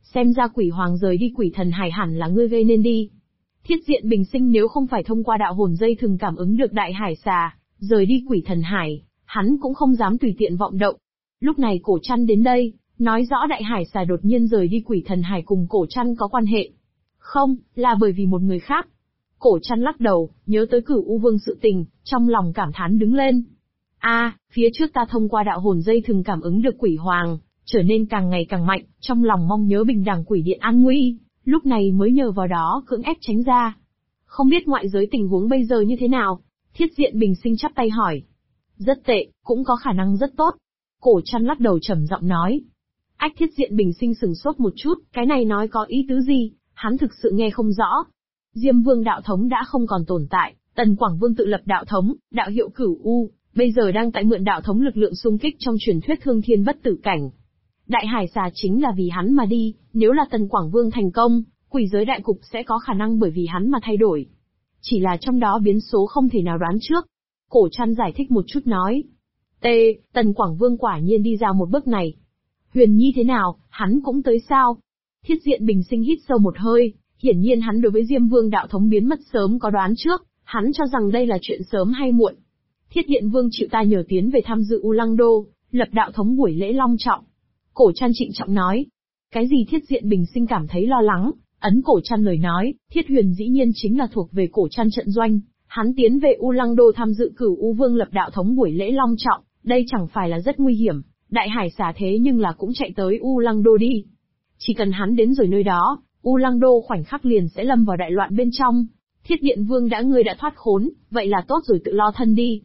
xem ra quỷ hoàng rời đi quỷ thần hải hẳn là ngươi gây nên đi. Thiết Diện Bình Sinh nếu không phải thông qua đạo hồn dây thừng cảm ứng được đại hải xà, rời đi quỷ thần hải, hắn cũng không dám tùy tiện vọng động. Lúc này Cổ Trăn đến đây, nói rõ đại hải xà đột nhiên rời đi quỷ thần hải cùng Cổ Trăn có quan hệ. Không, là bởi vì một người khác. Cổ Trăn lắc đầu, nhớ tới Cửu U Vương sự tình, trong lòng cảm thán đứng lên. Phía trước ta thông qua đạo hồn dây thừng cảm ứng được quỷ hoàng, trở nên càng ngày càng mạnh, trong lòng mong nhớ bình đẳng quỷ điện an nguy, lúc này mới nhờ vào đó cưỡng ép tránh ra. Không biết ngoại giới tình huống bây giờ như thế nào? Thiết Diện Bình Sinh chắp tay hỏi. Rất tệ, cũng có khả năng rất tốt. Cổ Trăn lắc đầu trầm giọng nói. Thiết Diện Bình Sinh sửng sốt một chút, cái này nói có ý tứ gì, hắn thực sự nghe không rõ. Diêm Vương đạo thống đã không còn tồn tại, Tần Quảng Vương tự lập đạo thống, đạo hiệu Cửu U, bây giờ đang tại mượn đạo thống lực lượng xung kích trong truyền thuyết thương thiên bất tử cảnh. Đại hải xà chính là vì hắn mà đi, nếu là Tần Quảng Vương thành công, quỷ giới đại cục sẽ có khả năng bởi vì hắn mà thay đổi. Chỉ là trong đó biến số không thể nào đoán trước. Cổ Trăn giải thích một chút nói. Tần Quảng Vương quả nhiên đi ra một bước này. Huyền Nhi thế nào, hắn cũng tới sao? Thiết Diện Bình Sinh hít sâu một hơi, hiển nhiên hắn đối với Diêm Vương đạo thống biến mất sớm có đoán trước, hắn cho rằng đây là chuyện sớm hay muộn. Thiết Điện Vương chịu ta nhờ tiến về tham dự U Lăng Đô, lập đạo thống buổi lễ long trọng. Cổ Trăn trịnh trọng nói. Cái gì Thiết Diện Bình Sinh cảm thấy lo lắng, ấn Cổ Trăn lời nói, Thiết Huyền dĩ nhiên chính là thuộc về Cổ Trăn trận doanh, hắn tiến về U Lăng Đô tham dự Cửu U Vương lập đạo thống buổi lễ long trọng, đây chẳng phải là rất nguy hiểm, đại hải xà thế nhưng là cũng chạy tới U Lăng Đô đi. Chỉ cần hắn đến rồi nơi đó, U Lăng Đô khoảnh khắc liền sẽ lâm vào đại loạn bên trong. Thiết Điện Vương ngươi đã thoát khốn, vậy là tốt rồi, tự lo thân đi.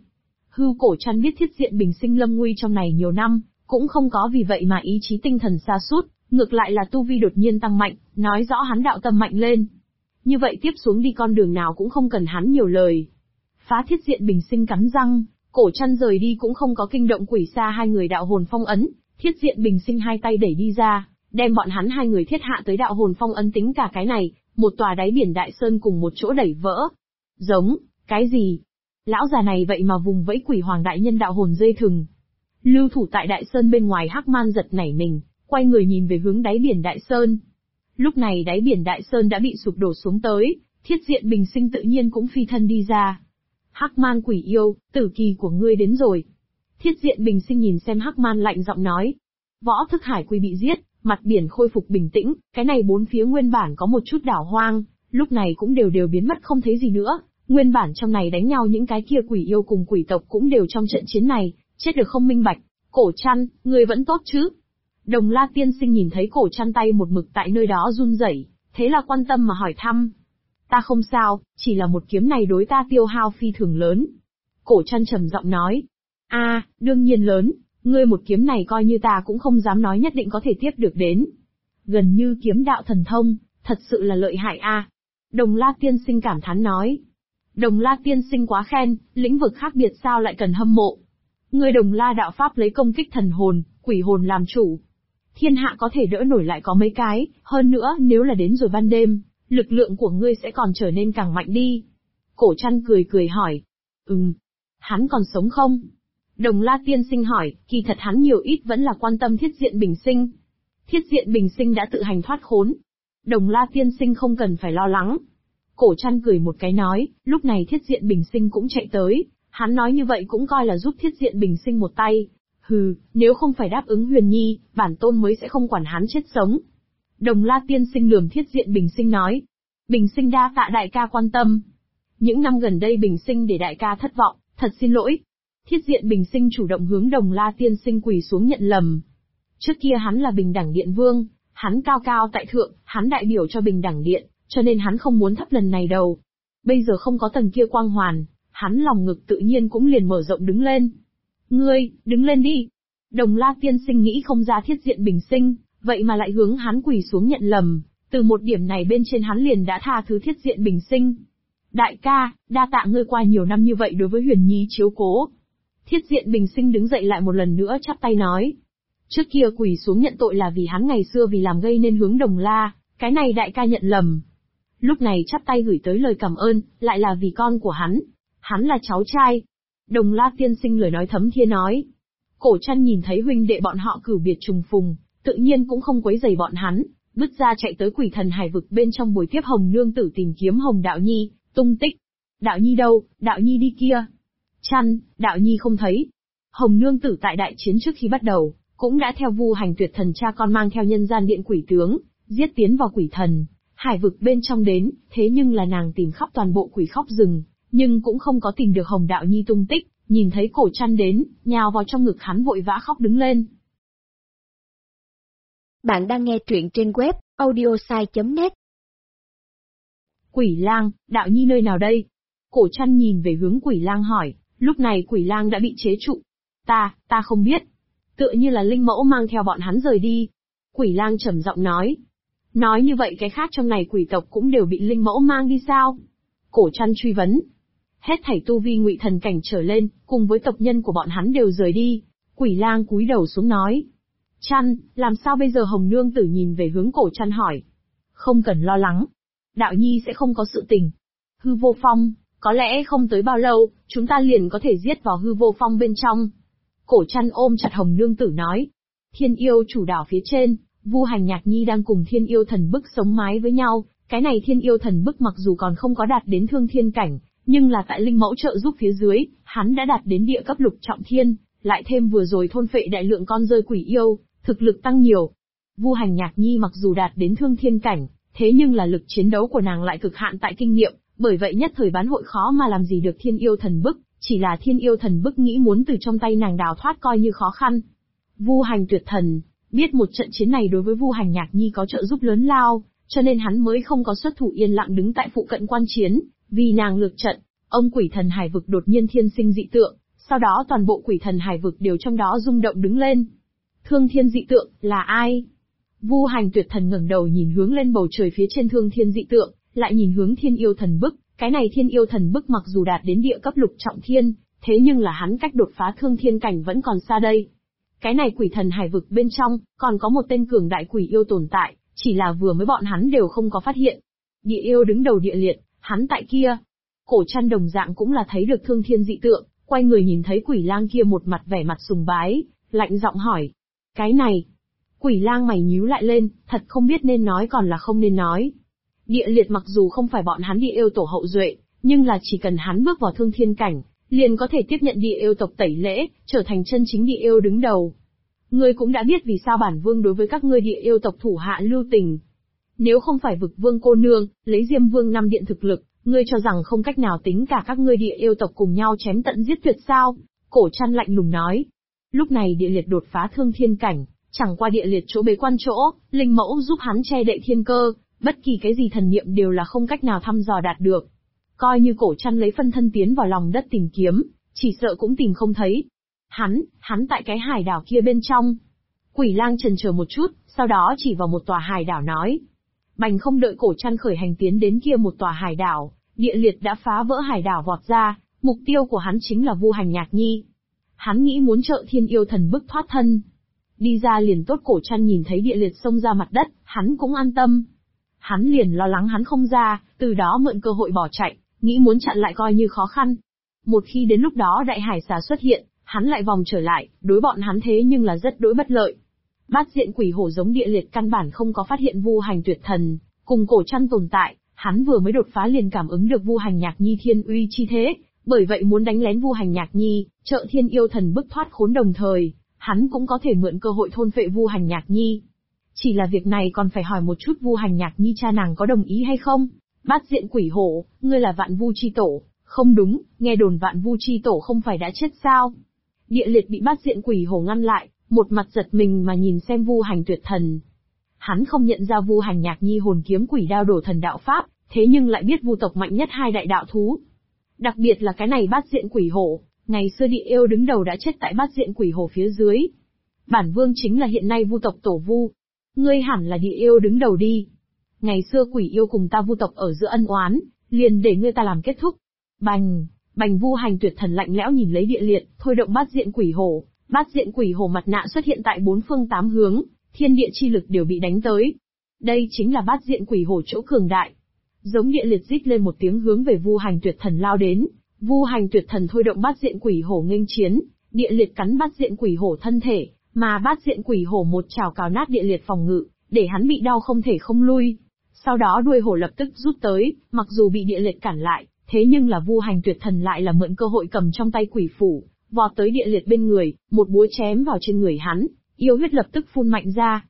Cổ Trăn biết Thiết Diện Bình Sinh lâm nguy trong này nhiều năm, cũng không có vì vậy mà ý chí tinh thần sa sút, ngược lại là tu vi đột nhiên tăng mạnh, nói rõ hắn đạo tâm mạnh lên. Như vậy tiếp xuống đi con đường nào cũng không cần hắn nhiều lời. Phá Thiết Diện Bình Sinh cắn răng, Cổ Trăn rời đi cũng không có kinh động quỷ xa hai người đạo hồn phong ấn, Thiết Diện Bình Sinh hai tay đẩy đi ra, đem bọn hắn hai người thiết hạ tới đạo hồn phong ấn, tính cả cái này, một tòa đáy biển đại sơn cùng một chỗ đẩy vỡ. Giống, cái gì? Lão già này vậy mà vùng vẫy quỷ hoàng đại nhân đạo hồn dây thừng. Lưu thủ tại đại sơn bên ngoài Hắc Man giật nảy mình, quay người nhìn về hướng đáy biển đại sơn. Lúc này đáy biển đại sơn đã bị sụp đổ xuống tới, Thiết Diện Bình Sinh tự nhiên cũng phi thân đi ra. Hắc Man quỷ yêu, tử kỳ của ngươi đến rồi. Thiết Diện Bình Sinh nhìn xem Hắc Man lạnh giọng nói. Võ Thức Hải Quy bị giết, mặt biển khôi phục bình tĩnh, cái này bốn phía nguyên bản có một chút đảo hoang, lúc này cũng đều biến mất không thấy gì nữa. Nguyên bản trong này đánh nhau những cái kia quỷ yêu cùng quỷ tộc cũng đều trong trận chiến này, chết được không minh bạch. Cổ Trăn, ngươi vẫn tốt chứ? Đồng La Tiên Sinh nhìn thấy Cổ Trăn tay một mực tại nơi đó run rẩy, thế là quan tâm mà hỏi thăm. Ta không sao, chỉ là một kiếm này đối ta tiêu hao phi thường lớn. Cổ Trăn trầm giọng nói. Đương nhiên lớn, ngươi một kiếm này coi như ta cũng không dám nói nhất định có thể tiếp được đến. Gần như kiếm đạo thần thông, thật sự là lợi hại a. Đồng La Tiên Sinh cảm thán nói. Đồng La Tiên Sinh quá khen, lĩnh vực khác biệt sao lại cần hâm mộ. Ngươi Đồng La đạo pháp lấy công kích thần hồn, quỷ hồn làm chủ. Thiên hạ có thể đỡ nổi lại có mấy cái, hơn nữa nếu là đến rồi ban đêm, lực lượng của ngươi sẽ còn trở nên càng mạnh đi. Cổ Trăn cười hỏi. Hắn còn sống không? Đồng La Tiên Sinh hỏi, kỳ thật hắn nhiều ít vẫn là quan tâm Thiết Diện Bình Sinh. Thiết Diện Bình Sinh đã tự hành thoát khốn. Đồng La Tiên Sinh không cần phải lo lắng. Cổ Trăn cười một cái nói, lúc này Thiết Diện Bình Sinh cũng chạy tới, hắn nói như vậy cũng coi là giúp Thiết Diện Bình Sinh một tay. Nếu không phải đáp ứng Huyền Nhi, bản tôn mới sẽ không quản hắn chết sống. Đồng La Tiên Sinh lườm Thiết Diện Bình Sinh nói. Bình Sinh đa tạ đại ca quan tâm. Những năm gần đây Bình Sinh để đại ca thất vọng, thật xin lỗi. Thiết Diện Bình Sinh chủ động hướng Đồng La Tiên Sinh quỳ xuống nhận lầm. Trước kia hắn là Bình Đẳng Điện Vương, hắn cao cao tại thượng, hắn đại biểu cho Bình Đẳng Điện, cho nên hắn không muốn thấp lần này đâu. Bây giờ không có tầng kia quang hoàn, hắn lòng ngực tự nhiên cũng liền mở rộng đứng lên. Ngươi, đứng lên đi. Đồng La Tiên Sinh nghĩ không ra Thiết Diện Bình Sinh, vậy mà lại hướng hắn quỳ xuống nhận lầm, từ một điểm này bên trên hắn liền đã tha thứ Thiết Diện Bình Sinh. Đại ca, đa tạ ngươi qua nhiều năm như vậy đối với Huyền Nhi chiếu cố. Thiết Diện Bình Sinh đứng dậy lại một lần nữa chắp tay nói. Trước kia quỳ xuống nhận tội là vì hắn ngày xưa vì làm gây nên hướng Đồng La, cái này đại ca nhận lầm. Lúc này chắp tay gửi tới lời cảm ơn, lại là vì con của hắn là cháu trai. Đồng La Tiên Sinh lời nói thấm thía nói. Cổ Trăn nhìn thấy huynh đệ bọn họ cửu biệt trùng phùng, tự nhiên cũng không quấy rầy bọn hắn, bứt ra chạy tới quỷ thần hải vực bên trong buổi tiếp Hồng Nương Tử tìm kiếm Hồng Đạo Nhi, tung tích. Đạo Nhi đâu, Đạo Nhi đi kia. Chăn, Đạo Nhi không thấy. Hồng Nương Tử tại đại chiến trước khi bắt đầu, cũng đã theo Vu Hành Tuyệt Thần cha con mang theo nhân gian điện quỷ tướng, giết tiến vào quỷ thần hải vực bên trong đến, thế nhưng là nàng tìm khắp toàn bộ quỷ khóc rừng, nhưng cũng không có tìm được Hồng Đạo Nhi tung tích, nhìn thấy Cổ Chăn đến, nhào vào trong ngực hắn vội vã khóc đứng lên. Bạn đang nghe truyện trên web audiosai.net. Quỷ lang, Đạo Nhi nơi nào đây? Cổ Chăn nhìn về hướng Quỷ lang hỏi, lúc này Quỷ lang đã bị chế trụ. Ta không biết. Tựa như là linh mẫu mang theo bọn hắn rời đi. Quỷ lang trầm giọng nói. Nói như vậy cái khác trong này quỷ tộc cũng đều bị linh mẫu mang đi sao? Cổ Chăn truy vấn. Hết thảy tu vi ngụy thần cảnh trở lên, cùng với tộc nhân của bọn hắn đều rời đi. Quỷ lang cúi đầu xuống nói. Chăn, làm sao bây giờ? Hồng Nương Tử nhìn về hướng Cổ Chăn hỏi. Không cần lo lắng. Đạo Nhi sẽ không có sự tình. Hư vô phong, có lẽ không tới bao lâu, chúng ta liền có thể giết vào hư vô phong bên trong. Cổ Chăn ôm chặt Hồng Nương Tử nói. Thiên yêu chủ đảo phía trên, Vu Hành Nhạc Nhi đang cùng thiên yêu thần bức sống mái với nhau. Cái này thiên yêu thần bức mặc dù còn không có đạt đến thương thiên cảnh, nhưng là tại linh mẫu trợ giúp phía dưới, hắn đã đạt đến địa cấp lục trọng thiên, lại thêm vừa rồi thôn phệ đại lượng con rơi quỷ yêu, thực lực tăng nhiều. Vu Hành Nhạc Nhi mặc dù đạt đến thương thiên cảnh, thế nhưng là lực chiến đấu của nàng lại cực hạn tại kinh nghiệm, bởi vậy nhất thời bán hội khó mà làm gì được thiên yêu thần bức, chỉ là thiên yêu thần bức nghĩ muốn từ trong tay nàng đào thoát coi như khó khăn. Vu Hành Tuyệt Thần biết một trận chiến này đối với Vu Hành Nhạc Nhi có trợ giúp lớn lao, cho nên hắn mới không có xuất thủ yên lặng đứng tại phụ cận quan chiến, vì nàng lược trận, ông quỷ thần hải vực đột nhiên thiên sinh dị tượng, sau đó toàn bộ quỷ thần hải vực đều trong đó rung động đứng lên. Thương thiên dị tượng, là ai? Vu Hành Tuyệt Thần ngẩng đầu nhìn hướng lên bầu trời phía trên thương thiên dị tượng, lại nhìn hướng thiên yêu thần bức, cái này thiên yêu thần bức mặc dù đạt đến địa cấp lục trọng thiên, thế nhưng là hắn cách đột phá thương thiên cảnh vẫn còn xa đây. Cái này quỷ thần hải vực bên trong, còn có một tên cường đại quỷ yêu tồn tại, chỉ là vừa mới bọn hắn đều không có phát hiện. Địa yêu đứng đầu địa liệt, hắn tại kia. Cổ Chăn đồng dạng cũng là thấy được thương thiên dị tượng, quay người nhìn thấy quỷ lang kia một mặt vẻ mặt sùng bái, lạnh giọng hỏi. Cái này, quỷ lang mày nhíu lại lên, thật không biết nên nói còn là không nên nói. Địa liệt mặc dù không phải bọn hắn địa yêu tổ hậu duệ, nhưng là chỉ cần hắn bước vào thương thiên cảnh, liền có thể tiếp nhận địa yêu tộc tẩy lễ, trở thành chân chính địa yêu đứng đầu. Ngươi cũng đã biết vì sao bản vương đối với các ngươi địa yêu tộc thủ hạ lưu tình. Nếu không phải vực vương cô nương, lấy Diêm Vương năm điện thực lực, ngươi cho rằng không cách nào tính cả các ngươi địa yêu tộc cùng nhau chém tận giết tuyệt sao? Cổ Chăn lạnh lùng nói. Lúc này địa liệt đột phá thương thiên cảnh, chẳng qua địa liệt chỗ bế quan chỗ, linh mẫu giúp hắn che đậy thiên cơ, bất kỳ cái gì thần niệm đều là không cách nào thăm dò đạt được. Coi như Cổ Chăn lấy phân thân tiến vào lòng đất tìm kiếm, chỉ sợ cũng tìm không thấy. Hắn tại cái hải đảo kia bên trong. Quỷ lang chần chờ một chút, sau đó chỉ vào một tòa hải đảo nói. Bành không đợi Cổ Chăn khởi hành tiến đến kia một tòa hải đảo, địa liệt đã phá vỡ hải đảo vọt ra, mục tiêu của hắn chính là Vu Hành Nhạc Nhi. Hắn nghĩ muốn trợ thiên yêu thần bức thoát thân. Đi ra liền tốt. Cổ Chăn nhìn thấy địa liệt xông ra mặt đất, hắn cũng an tâm. Hắn liền lo lắng hắn không ra, từ đó mượn cơ hội bỏ chạy, nghĩ muốn chặn lại coi như khó khăn. Một khi đến lúc đó đại hải xà xuất hiện, hắn lại vòng trở lại, đối bọn hắn thế nhưng là rất đối bất lợi. Bát diện quỷ hổ giống địa liệt căn bản không có phát hiện Vu Hành Tuyệt Thần cùng Cổ Chăn tồn tại, hắn vừa mới đột phá liền cảm ứng được Vu Hành Nhạc Nhi thiên uy chi thế, bởi vậy muốn đánh lén Vu Hành Nhạc Nhi, trợ thiên yêu thần bức thoát khốn đồng thời, hắn cũng có thể mượn cơ hội thôn phệ Vu Hành Nhạc Nhi. Chỉ là việc này còn phải hỏi một chút Vu Hành Nhạc Nhi cha nàng có đồng ý hay không? Bát diện quỷ hổ, ngươi là Vạn Vu chi tổ? Không đúng, nghe đồn Vạn Vu chi tổ không phải đã chết sao? Địa liệt bị bát diện quỷ hổ ngăn lại, một mặt giật mình mà nhìn xem Vu Hành Tuyệt Thần. Hắn không nhận ra Vu Hành Nhạc Nhi hồn kiếm quỷ đao đổ thần đạo pháp, thế nhưng lại biết Vu tộc mạnh nhất hai đại đạo thú. Đặc biệt là cái này bát diện quỷ hổ, ngày xưa địa yêu đứng đầu đã chết tại bát diện quỷ hổ phía dưới. Bản vương chính là hiện nay Vu tộc tổ Vu. Ngươi hẳn là địa yêu đứng đầu đi. Ngày xưa quỷ yêu cùng ta Vu tộc ở giữa ân oán, liền để ngươi ta làm kết thúc. Bành Vu Hành Tuyệt Thần lạnh lẽo nhìn lấy địa liệt, thôi động bát diện quỷ hổ. Bát diện quỷ hổ mặt nạ xuất hiện tại bốn phương tám hướng, thiên địa chi lực đều bị đánh tới. Đây chính là bát diện quỷ hổ chỗ cường đại. Giống địa liệt rít lên một tiếng hướng về Vu Hành Tuyệt Thần lao đến. Vu Hành Tuyệt Thần thôi động bát diện quỷ hổ nghênh chiến, địa liệt cắn bát diện quỷ hổ thân thể, mà bát diện quỷ hổ một chảo cào nát địa liệt phòng ngự, để hắn bị đau không thể không lui. Sau đó đuôi hổ lập tức rút tới, mặc dù bị địa liệt cản lại, thế nhưng là Vu Hành Tuyệt Thần lại là mượn cơ hội cầm trong tay quỷ phủ, vọt tới địa liệt bên người, một búa chém vào trên người hắn, yêu huyết lập tức phun mạnh ra.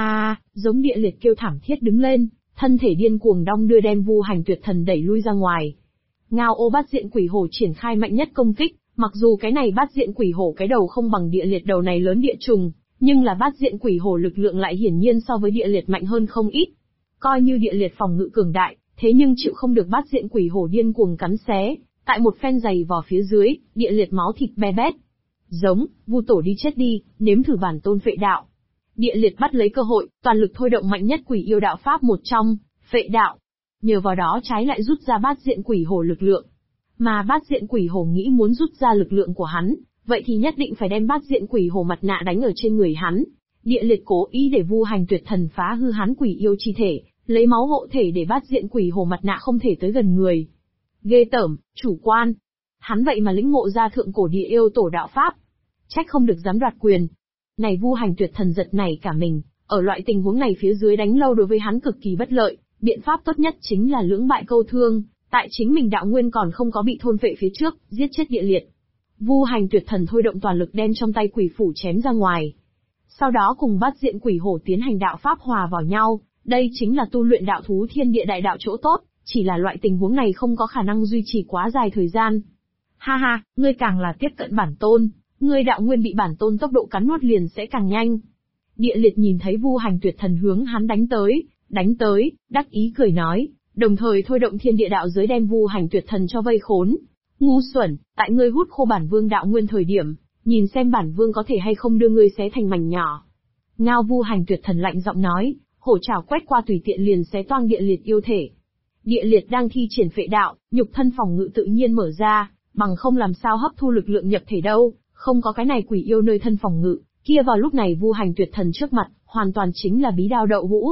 Giống địa liệt kêu thảm thiết đứng lên, thân thể điên cuồng đong đưa đem Vu Hành Tuyệt Thần đẩy lui ra ngoài. Ngao ô bát diện quỷ hổ triển khai mạnh nhất công kích, mặc dù cái này bát diện quỷ hổ cái đầu không bằng địa liệt đầu này lớn địa trùng, nhưng là bát diện quỷ hổ lực lượng lại hiển nhiên so với địa liệt mạnh hơn không ít. Coi như địa liệt phòng ngự cường đại, thế nhưng chịu không được bát diện quỷ hổ điên cuồng cắn xé, tại một phen giày vò phía dưới, địa liệt máu thịt be bét. Giống, Vu tổ đi chết đi, nếm thử bản tôn phệ đạo. Địa liệt bắt lấy cơ hội, toàn lực thôi động mạnh nhất quỷ yêu đạo pháp một trong, phệ đạo. Nhờ vào đó trái lại rút ra bát diện quỷ hổ lực lượng. Mà bát diện quỷ hổ nghĩ muốn rút ra lực lượng của hắn, vậy thì nhất định phải đem bát diện quỷ hổ mặt nạ đánh ở trên người hắn. Địa liệt cố ý để Vu Hành Tuyệt Thần phá hư hắn quỷ yêu chi thể, lấy máu hộ thể để bát diện quỷ hổ mặt nạ không thể tới gần người. Ghê tởm, chủ quan. Hắn vậy mà lĩnh ngộ ra thượng cổ địa yêu tổ đạo pháp. Trách không được dám đoạt quyền. Này Vu Hành Tuyệt Thần giật nảy cả mình, ở loại tình huống này phía dưới đánh lâu đối với hắn cực kỳ bất lợi, biện pháp tốt nhất chính là lưỡng bại câu thương, tại chính mình đạo nguyên còn không có bị thôn phệ phía trước, giết chết địa liệt. Vu Hành Tuyệt Thần thôi động toàn lực đem trong tay quỷ phủ chém ra ngoài. Sau đó cùng bát diện quỷ hổ tiến hành đạo pháp hòa vào nhau, đây chính là tu luyện đạo thú thiên địa đại đạo chỗ tốt, chỉ là loại tình huống này không có khả năng duy trì quá dài thời gian. Ha ha, ngươi càng là tiếp cận bản tôn, ngươi đạo nguyên bị bản tôn tốc độ cắn nuốt liền sẽ càng nhanh. Địa liệt nhìn thấy Vu Hành Tuyệt Thần hướng hắn đánh tới, đắc ý cười nói, đồng thời thôi động thiên địa đạo giới đem Vu Hành Tuyệt Thần cho vây khốn. Ngu xuẩn, tại ngươi hút khô bản vương đạo nguyên thời điểm, nhìn xem bản vương có thể hay không đưa ngươi xé thành mảnh nhỏ. Ngao Vu Hành Tuyệt Thần lạnh giọng nói, hổ trảo quét qua tùy tiện liền xé toang địa liệt yêu thể. Địa liệt đang thi triển phệ đạo, nhục thân phòng ngự tự nhiên mở ra, bằng không làm sao hấp thu lực lượng nhập thể đâu, không có cái này quỷ yêu nơi thân phòng ngự, kia vào lúc này Vu Hành Tuyệt Thần trước mặt, hoàn toàn chính là bí đao đậu hũ.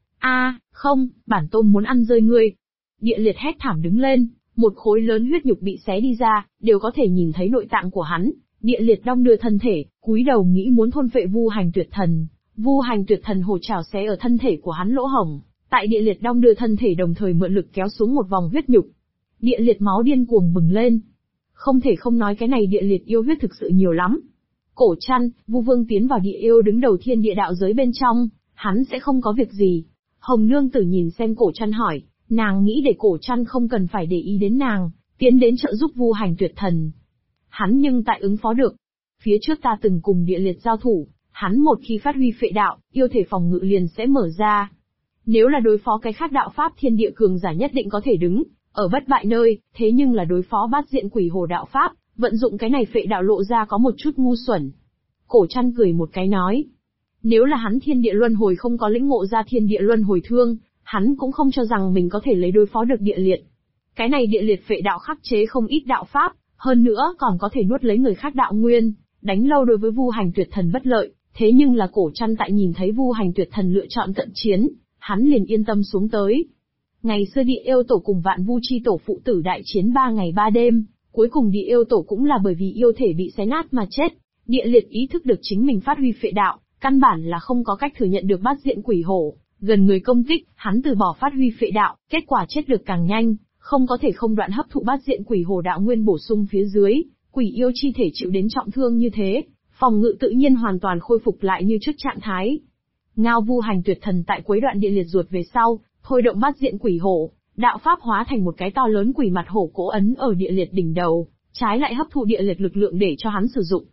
Không, bản tôn muốn ăn rơi ngươi. Địa liệt hét thảm đứng lên, một khối lớn huyết nhục bị xé đi ra, đều có thể nhìn thấy nội tạng của hắn. Địa liệt đong đưa thân thể, cúi đầu nghĩ muốn thôn phệ Vu Hành Tuyệt Thần. Vu Hành Tuyệt Thần hổ trảo xé ở thân thể của hắn lỗ hổng, tại địa liệt đong đưa thân thể đồng thời mượn lực kéo xuống một vòng huyết nhục. Địa liệt máu điên cuồng bừng lên. Không thể không nói cái này địa liệt yêu huyết thực sự nhiều lắm. Cổ Trăn, Vu Vương tiến vào địa yêu đứng đầu thiên địa đạo giới bên trong, hắn sẽ không có việc gì. Hồng Nương Tử nhìn xem Cổ Trăn hỏi, nàng nghĩ để Cổ Trăn không cần phải để ý đến nàng, tiến đến trợ giúp Vu Hành Tuyệt Thần. Hắn nhưng tại ứng phó được. Phía trước ta từng cùng địa liệt giao thủ, hắn một khi phát huy phệ đạo, yêu thể phòng ngự liền sẽ mở ra. Nếu là đối phó cái khác đạo pháp thiên địa cường giả nhất định có thể đứng ở bất bại nơi, thế nhưng là đối phó bát diện quỷ hồ đạo pháp, vận dụng cái này phệ đạo lộ ra có một chút ngu xuẩn. Cổ Trăn cười một cái nói, nếu là hắn thiên địa luân hồi không có lĩnh ngộ ra thiên địa luân hồi thương, hắn cũng không cho rằng mình có thể lấy đối phó được địa liệt. Cái này địa liệt phệ đạo khắc chế không ít đạo pháp, hơn nữa còn có thể nuốt lấy người khác đạo nguyên, đánh lâu đối với Vu Hành Tuyệt Thần bất lợi, thế nhưng là Cổ Trăn tại nhìn thấy Vu Hành Tuyệt Thần lựa chọn cận chiến, hắn liền yên tâm xuống tới. Ngày xưa địa yêu tổ cùng Vạn Vu chi tổ phụ tử đại chiến 3 ngày 3 đêm, cuối cùng địa yêu tổ cũng là bởi vì yêu thể bị xé nát mà chết. Địa liệt ý thức được chính mình phát huy phệ đạo, căn bản là không có cách thừa nhận được bát diện quỷ hổ, gần người công kích, hắn từ bỏ phát huy phệ đạo, kết quả chết được càng nhanh, không có thể không đoạn hấp thụ bát diện quỷ hổ đạo nguyên bổ sung phía dưới, quỷ yêu chi thể chịu đến trọng thương như thế, phòng ngự tự nhiên hoàn toàn khôi phục lại như trước trạng thái. Ngao Vu Hành Tuyệt Thần tại cuối đoạn địa liệt ruột về sau, thôi động bát diện quỷ hổ, đạo pháp hóa thành một cái to lớn quỷ mặt hổ cố ấn ở địa liệt đỉnh đầu, trái lại hấp thụ địa liệt lực lượng để cho hắn sử dụng.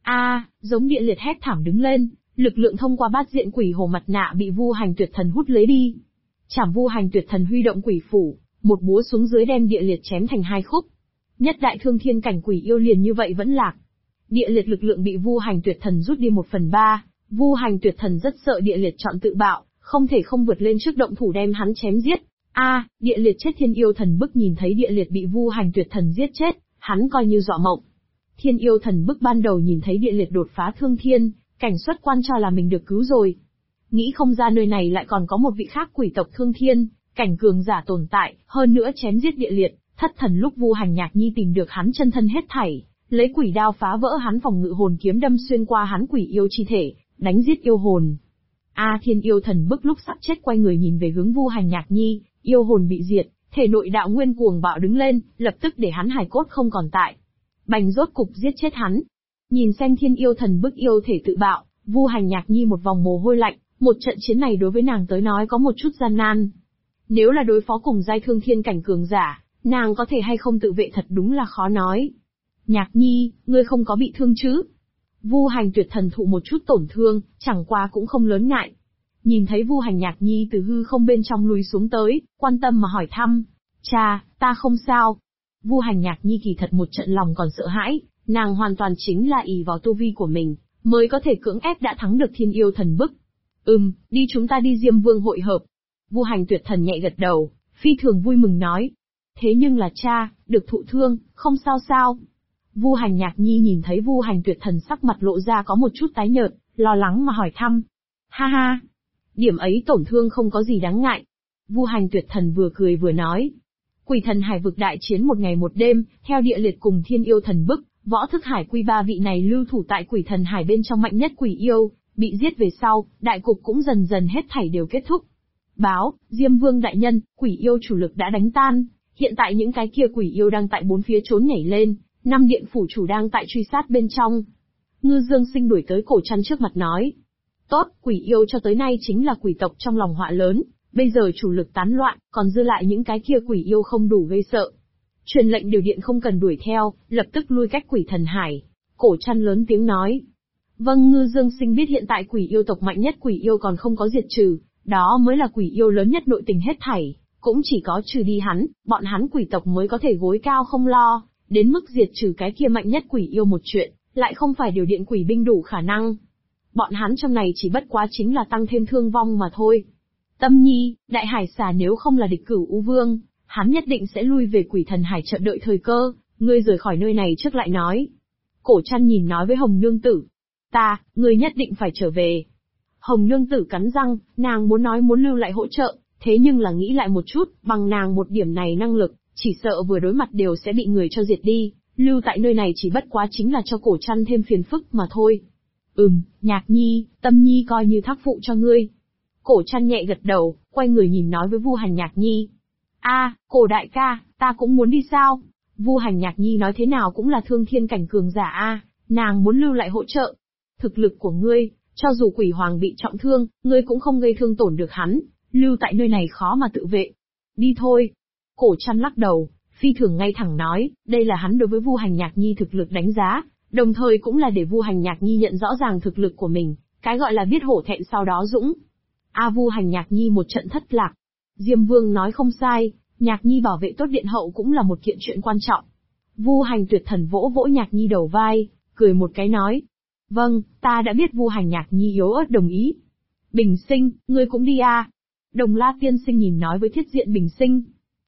Giống địa liệt hét thảm đứng lên, lực lượng thông qua bát diện quỷ hổ mặt nạ bị Vu Hành Tuyệt Thần hút lấy đi. Chảm Vu Hành Tuyệt Thần huy động quỷ phủ, một búa xuống dưới đem địa liệt chém thành hai khúc. Nhất đại thương thiên cảnh quỷ yêu liền như vậy vẫn lạc. Địa liệt lực lượng bị Vu Hành Tuyệt Thần rút đi 1/3, Vu Hành Tuyệt Thần rất sợ địa liệt chọn tự bạo, không thể không vượt lên trước động thủ đem hắn chém giết. Địa liệt chết thiên yêu thần bức nhìn thấy địa liệt bị Vu Hành Tuyệt Thần giết chết, hắn coi như dọa mộng. Thiên yêu thần bức ban đầu nhìn thấy địa liệt đột phá thương thiên, cảnh xuất quan cho là mình được cứu rồi. Nghĩ không ra nơi này lại còn có một vị khác quỷ tộc thương thiên, cảnh cường giả tồn tại, hơn nữa chém giết địa liệt, thất thần lúc Vu Hành Nhạc Nhi tìm được hắn chân thân hết thảy, lấy quỷ đao phá vỡ hắn phòng ngự hồn kiếm đâm xuyên qua hắn quỷ yêu chi thể, đánh giết yêu hồn. Thiên yêu thần bức lúc sắp chết quay người nhìn về hướng Vu Hành Nhạc Nhi, yêu hồn bị diệt, thể nội đạo nguyên cuồng bạo đứng lên, lập tức để hắn hài cốt không còn tại. Bành rốt cục giết chết hắn. Nhìn xem thiên yêu thần bức yêu thể tự bạo, Vu Hành Nhạc Nhi một vòng mồ hôi lạnh, một trận chiến này đối với nàng tới nói có một chút gian nan. Nếu là đối phó cùng giai thương thiên cảnh cường giả, nàng có thể hay không tự vệ thật đúng là khó nói. Nhạc Nhi, ngươi không có bị thương chứ? Vu Hành Tuyệt Thần thụ một chút tổn thương, chẳng qua cũng không lớn ngại. Nhìn thấy Vu Hành Nhạc Nhi từ hư không bên trong lùi xuống tới, quan tâm mà hỏi thăm. Cha, ta không sao. Vu Hành Nhạc Nhi kỳ thật một trận lòng còn sợ hãi, nàng hoàn toàn chính là ỷ vào tu vi của mình, mới có thể cưỡng ép đã thắng được thiên yêu thần bức. Đi chúng ta đi Diêm Vương hội hợp. Vu Hành Tuyệt Thần nhẹ gật đầu, phi thường vui mừng nói. Thế nhưng là cha, được thụ thương, không sao sao. Vu Hành Nhạc Nhi nhìn thấy Vu Hành Tuyệt Thần sắc mặt lộ ra có một chút tái nhợt, lo lắng mà hỏi thăm. Ha ha, điểm ấy tổn thương không có gì đáng ngại. Vu Hành Tuyệt Thần vừa cười vừa nói. Quỷ thần hải vực đại chiến một ngày một đêm, theo địa liệt cùng thiên yêu thần bức, võ thức hải quy ba vị này lưu thủ tại quỷ thần hải bên trong mạnh nhất quỷ yêu, bị giết về sau, đại cục cũng dần dần hết thảy đều kết thúc. Báo, Diêm Vương đại nhân, quỷ yêu chủ lực đã đánh tan, hiện tại những cái kia quỷ yêu đang tại bốn phía trốn nhảy lên, 5 điện phủ chủ đang tại truy sát bên trong. Ngư Dương Sinh đuổi tới Cổ Trăn trước mặt nói. Tốt, quỷ yêu cho tới nay chính là quỷ tộc trong lòng họa lớn, bây giờ chủ lực tán loạn, còn dư lại những cái kia quỷ yêu không đủ gây sợ. Truyền lệnh điều điện không cần đuổi theo, lập tức lui cách quỷ thần hải. Cổ Trăn lớn tiếng nói. Vâng, Ngư Dương Sinh biết hiện tại quỷ yêu tộc mạnh nhất quỷ yêu còn không có diệt trừ, đó mới là quỷ yêu lớn nhất nội tình hết thảy, cũng chỉ có trừ đi hắn, bọn hắn quỷ tộc mới có thể gối cao không lo, đến mức diệt trừ cái kia mạnh nhất quỷ yêu một chuyện, lại không phải điều điện quỷ binh đủ khả năng. Bọn hắn trong này chỉ bất quá chính là tăng thêm thương vong mà thôi. Tâm Nhi, Đại Hải Xà nếu không là địch Cửu U Vương, hắn nhất định sẽ lui về quỷ thần hải chờ đợi thời cơ, ngươi rời khỏi nơi này trước lại nói. Cổ Trăn nhìn nói với Hồng Nương Tử. Ngươi nhất định phải trở về. Hồng Nương Tử cắn răng, nàng muốn lưu lại hỗ trợ, thế nhưng là nghĩ lại một chút, bằng nàng một điểm này năng lực, chỉ sợ vừa đối mặt đều sẽ bị người cho diệt đi, lưu tại nơi này chỉ bất quá chính là cho Cổ Trăn thêm phiền phức mà thôi. Nhạc Nhi, Tâm Nhi coi như thác phụ cho ngươi. Cổ Trăn nhẹ gật đầu, quay người nhìn nói với Vu Hành Nhạc Nhi. Cổ đại ca, ta cũng muốn đi sao? Vu Hành Nhạc Nhi nói thế nào cũng là thương thiên cảnh cường giả nàng muốn lưu lại hỗ trợ. Thực lực của ngươi, cho dù quỷ hoàng bị trọng thương, ngươi cũng không gây thương tổn được hắn, lưu tại nơi này khó mà tự vệ. Đi thôi. Cổ Trăn lắc đầu, phi thường ngay thẳng nói, đây là hắn đối với Vu Hành Nhạc Nhi thực lực đánh giá, đồng thời cũng là để Vu Hành Nhạc Nhi nhận rõ ràng thực lực của mình, cái gọi là biết hổ thẹn sau đó dũng. Vu Hành Nhạc Nhi một trận thất lạc. Diêm Vương nói không sai, Nhạc Nhi bảo vệ tốt điện hậu cũng là một kiện chuyện quan trọng. Vu Hành Tuyệt Thần vỗ vỗ Nhạc Nhi đầu vai, cười một cái nói. Vâng, ta đã biết. Vu Hành Nhạc Nhi yếu ớt đồng ý. Bình Sinh, ngươi cũng đi Đồng La Tiên Sinh nhìn nói với Thiết Diện Bình Sinh.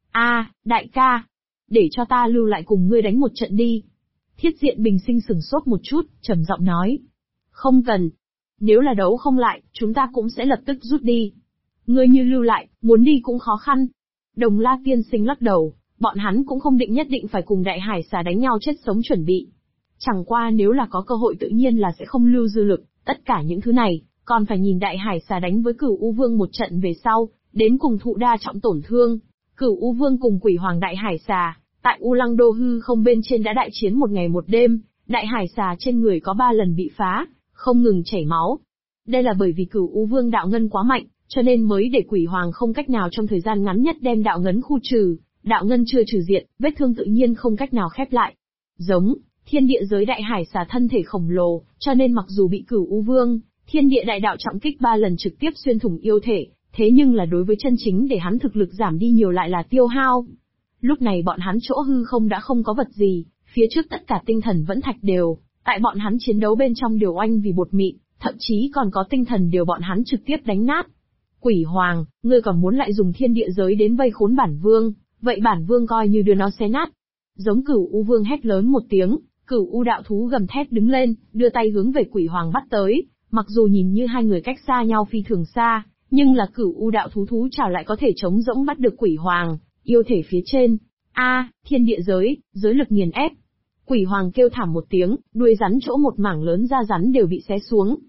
Đại ca, để cho ta lưu lại cùng ngươi đánh một trận đi. Thiết Diện Bình Sinh sửng sốt một chút, trầm giọng nói. Không cần. Nếu là đấu không lại, chúng ta cũng sẽ lập tức rút đi. Ngươi như lưu lại, muốn đi cũng khó khăn. Đồng La Tiên Sinh lắc đầu, bọn hắn cũng không định nhất định phải cùng Đại Hải Xà đánh nhau chết sống chuẩn bị. Chẳng qua nếu là có cơ hội tự nhiên là sẽ không lưu dư lực, tất cả những thứ này, còn phải nhìn Đại Hải Xà đánh với Cửu U Vương một trận về sau, đến cùng thụ đa trọng tổn thương. Cửu U Vương cùng Quỷ Hoàng Đại Hải Xà, tại U Lăng Đô hư không bên trên đã đại chiến một ngày một đêm, Đại Hải Xà trên người có 3 lần bị phá, không ngừng chảy máu. Đây là bởi vì Cửu U Vương đạo ngân quá mạnh, cho nên mới để Quỷ Hoàng không cách nào trong thời gian ngắn nhất đem đạo ngân khu trừ, đạo ngân chưa trừ diệt, vết thương tự nhiên không cách nào khép lại. Giống thiên địa giới Đại Hải Xà thân thể khổng lồ, cho nên mặc dù bị Cửu U Vương, thiên địa đại đạo trọng kích 3 lần trực tiếp xuyên thủng yêu thể, thế nhưng là đối với chân chính để hắn thực lực giảm đi nhiều lại là tiêu hao. Lúc này bọn hắn chỗ hư không đã không có vật gì, phía trước tất cả tinh thần vẫn thạch đều, tại bọn hắn chiến đấu bên trong đều oanh vì bột mịn, thậm chí còn có tinh thần đều bọn hắn trực tiếp đánh nát. Quỷ Hoàng, ngươi còn muốn lại dùng thiên địa giới đến vây khốn bản vương, vậy bản vương coi như đưa nó xé nát. Giống Cửu U Vương hét lớn một tiếng, Cửu U đạo thú gầm thét đứng lên, đưa tay hướng về Quỷ Hoàng bắt tới, mặc dù nhìn như hai người cách xa nhau phi thường xa, nhưng là Cửu U đạo thú chảo lại có thể chống rỗng bắt được Quỷ Hoàng, yêu thể phía trên. Thiên địa giới, giới lực nghiền ép. Quỷ Hoàng kêu thảm một tiếng, đuôi rắn chỗ một mảng lớn da rắn đều bị xé xuống.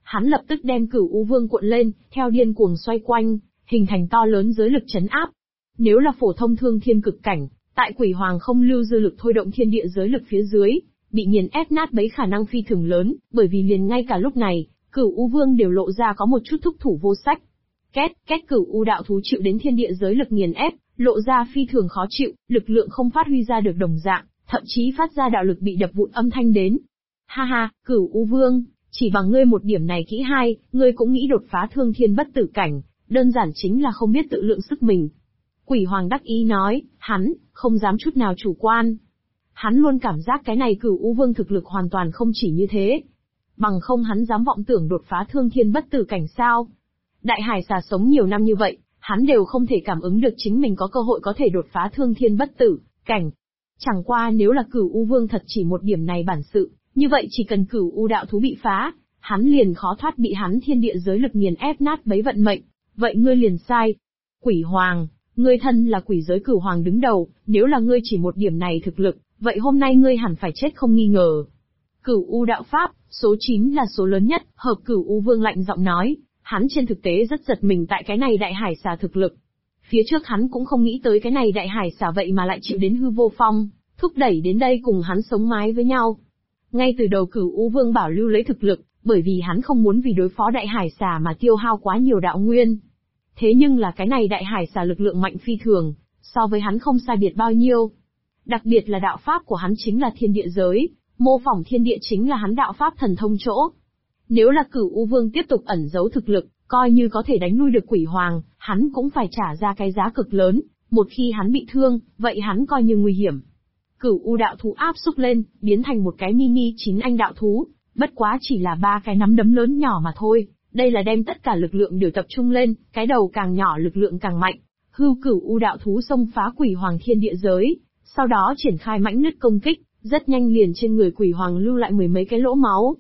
Hắn lập tức đem Cửu U Vương cuộn lên, theo điên cuồng xoay quanh, hình thành to lớn giới lực trấn áp. Nếu là phổ thông thương thiên cực cảnh, tại Quỷ Hoàng không lưu dư lực thôi động thiên địa giới lực phía dưới, bị nghiền ép nát bấy khả năng phi thường lớn, bởi vì liền ngay cả lúc này, Cửu U Vương đều lộ ra có một chút thúc thủ vô sách. Két Cửu U đạo thú chịu đến thiên địa giới lực nghiền ép, lộ ra phi thường khó chịu, lực lượng không phát huy ra được đồng dạng, thậm chí phát ra đạo lực bị đập vụn âm thanh đến. Ha ha, Cửu U Vương, chỉ bằng ngươi một điểm này kỹ hay, ngươi cũng nghĩ đột phá thương thiên bất tử cảnh, đơn giản chính là không biết tự lượng sức mình. Quỷ Hoàng đắc ý nói, hắn, không dám chút nào chủ quan. Hắn luôn cảm giác cái này Cửu U Vương thực lực hoàn toàn không chỉ như thế. Bằng không hắn dám vọng tưởng đột phá thương thiên bất tử cảnh sao. Đại hải xà sống nhiều năm như vậy, hắn đều không thể cảm ứng được chính mình có cơ hội có thể đột phá thương thiên bất tử cảnh. Chẳng qua nếu là Cửu U Vương thật chỉ một điểm này bản sự, như vậy chỉ cần Cửu U đạo thú bị phá, hắn liền khó thoát bị hắn thiên địa giới lực nghiền ép nát bấy vận mệnh. Vậy ngươi liền sai. Quỷ Hoàng, ngươi thân là quỷ giới Cửu Hoàng đứng đầu, nếu là ngươi chỉ một điểm này thực lực, vậy hôm nay ngươi hẳn phải chết không nghi ngờ. Cửu U đạo pháp, số 9 là số lớn nhất, hợp Cửu U Vương lạnh giọng nói, hắn trên thực tế rất giật mình tại cái này đại hải xà thực lực. Phía trước hắn cũng không nghĩ tới cái này đại hải xà vậy mà lại chịu đến hư vô phong, thúc đẩy đến đây cùng hắn sống mái với nhau. Ngay từ đầu Cửu U Vương bảo lưu lấy thực lực, bởi vì hắn không muốn vì đối phó đại hải xà mà tiêu hao quá nhiều đạo nguyên. Thế nhưng là cái này đại hải xà lực lượng mạnh phi thường, so với hắn không sai biệt bao nhiêu. Đặc biệt là đạo pháp của hắn chính là thiên địa giới, mô phỏng thiên địa chính là hắn đạo pháp thần thông chỗ. Nếu là Cửu U Vương tiếp tục ẩn giấu thực lực, coi như có thể đánh lui được Quỷ Hoàng, hắn cũng phải trả ra cái giá cực lớn, một khi hắn bị thương, vậy hắn coi như nguy hiểm. Cửu U đạo thú áp xúc lên, biến thành một cái mini 9 anh đạo thú, bất quá chỉ là 3 cái nắm đấm lớn nhỏ mà thôi, đây là đem tất cả lực lượng đều tập trung lên, cái đầu càng nhỏ lực lượng càng mạnh. Hưu Cửu U đạo thú xông phá Quỷ Hoàng thiên địa giới, sau đó triển khai mãnh nứt công kích, rất nhanh liền trên người Quỷ Hoàng lưu lại mười mấy cái lỗ máu.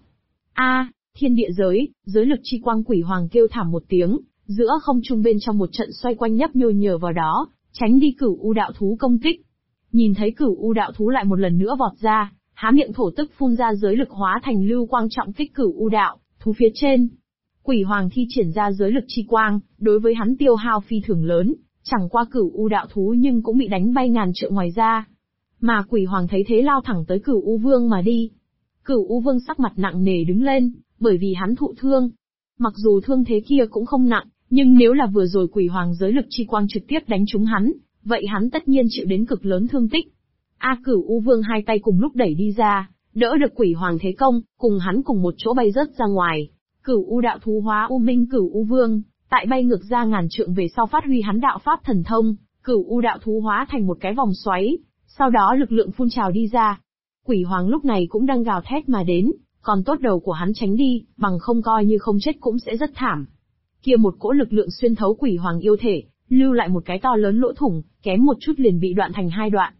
Thiên địa giới, giới lực chi quang Quỷ Hoàng kêu thảm một tiếng, giữa không trung bên trong một trận xoay quanh nhấp nhô nhờ vào đó, tránh đi Cửu U đạo thú công kích. Nhìn thấy Cửu U đạo thú lại một lần nữa vọt ra, há miệng thổ tức phun ra giới lực hóa thành lưu quang trọng kích Cửu U đạo thú phía trên. Quỷ Hoàng thi triển ra giới lực chi quang, đối với hắn tiêu hao phi thường lớn, chẳng qua Cửu U đạo thú nhưng cũng bị đánh bay ngàn trượng ngoài ra. Mà Quỷ Hoàng thấy thế lao thẳng tới Cửu U Vương mà đi. Cửu U Vương sắc mặt nặng nề đứng lên, bởi vì hắn thụ thương. Mặc dù thương thế kia cũng không nặng, nhưng nếu là vừa rồi Quỷ Hoàng giới lực chi quang trực tiếp đánh trúng hắn, vậy hắn tất nhiên chịu đến cực lớn thương tích. Cửu U Vương hai tay cùng lúc đẩy đi ra, đỡ được Quỷ Hoàng thế công, cùng hắn cùng một chỗ bay rớt ra ngoài. Cửu U đạo thú hóa U Minh Cửu U Vương, tại bay ngược ra ngàn trượng về sau phát huy hắn đạo pháp thần thông, Cửu U đạo thú hóa thành một cái vòng xoáy, sau đó lực lượng phun trào đi ra. Quỷ Hoàng lúc này cũng đang gào thét mà đến, còn tốt đầu của hắn tránh đi, bằng không coi như không chết cũng sẽ rất thảm. Kia một cỗ lực lượng xuyên thấu Quỷ Hoàng yêu thể, lưu lại một cái to lớn lỗ thủng, kém một chút liền bị đoạn thành hai đoạn.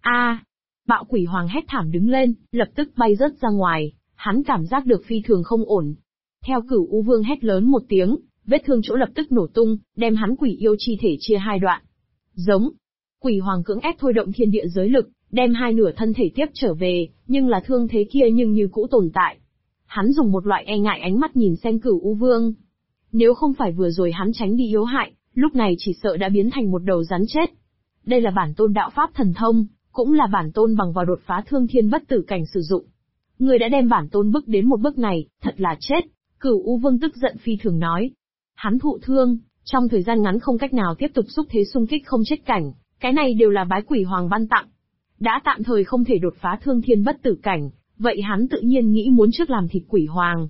Bạo Quỷ Hoàng hét thảm đứng lên, lập tức bay rớt ra ngoài, hắn cảm giác được phi thường không ổn. Theo Cửu U Vương hét lớn một tiếng, vết thương chỗ lập tức nổ tung, đem hắn quỷ yêu chi thể chia hai đoạn. Giống. Quỷ Hoàng cưỡng ép thôi động thiên địa giới lực, đem hai nửa thân thể tiếp trở về, nhưng là thương thế kia nhưng như cũ tồn tại. Hắn dùng một loại e ngại ánh mắt nhìn xem Cửu U Vương. Nếu không phải vừa rồi hắn tránh đi yếu hại, lúc này chỉ sợ đã biến thành một đầu rắn chết. Đây là bản tôn đạo pháp thần thông, cũng là bản tôn bằng vào đột phá thương thiên bất tử cảnh sử dụng. Người đã đem bản tôn bức đến một bước này, thật là chết. Cửu U Vương tức giận phi thường nói. Hắn thụ thương, trong thời gian ngắn không cách nào tiếp tục xúc thế xung kích không chết cảnh, cái này đều là bái Quỷ Hoàng ban tặng. Đã tạm thời không thể đột phá thương thiên bất tử cảnh, vậy hắn tự nhiên nghĩ muốn trước làm thịt Quỷ Hoàng.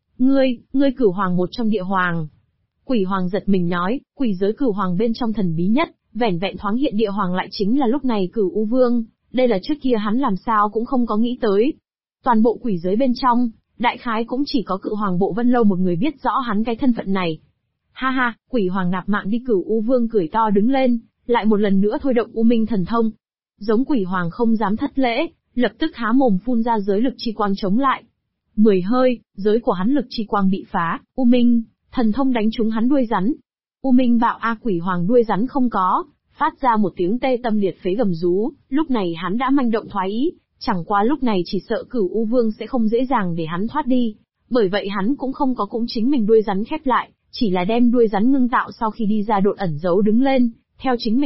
Ngươi Cửu Hoàng một trong địa hoàng. Quỷ Hoàng giật mình nói, quỷ giới Cửu Hoàng bên trong thần bí nhất, vẻn vẹn thoáng hiện địa hoàng lại chính là lúc này Cửu U Vương, đây là trước kia hắn làm sao cũng không có nghĩ tới. Toàn bộ quỷ giới bên trong, đại khái cũng chỉ có Cự Hoàng Bộ Vân Lâu một người biết rõ hắn cái thân phận này. Ha ha, Quỷ Hoàng nạp mạng đi. Cửu U Vương cười to đứng lên, lại một lần nữa thôi động U Minh thần thông. Giống Quỷ Hoàng không dám thất lễ, lập tức há mồm phun ra giới lực chi quang chống lại. 10 hơi, giới của hắn lực chi quang bị phá, U Minh thần thông đánh trúng hắn đuôi rắn. U Minh bạo Quỷ Hoàng đuôi rắn không có, phát ra một tiếng tê tâm liệt phế gầm rú, lúc này hắn đã manh động thoái ý, chẳng qua lúc này chỉ sợ Cửu U Vương sẽ không dễ dàng để hắn thoát đi, Bởi vậy hắn cũng không có chính mình đuôi rắn khép lại, chỉ là đem đuôi rắn ngưng tạo sau khi đi ra độn ẩn giấu đứng lên, theo chính mình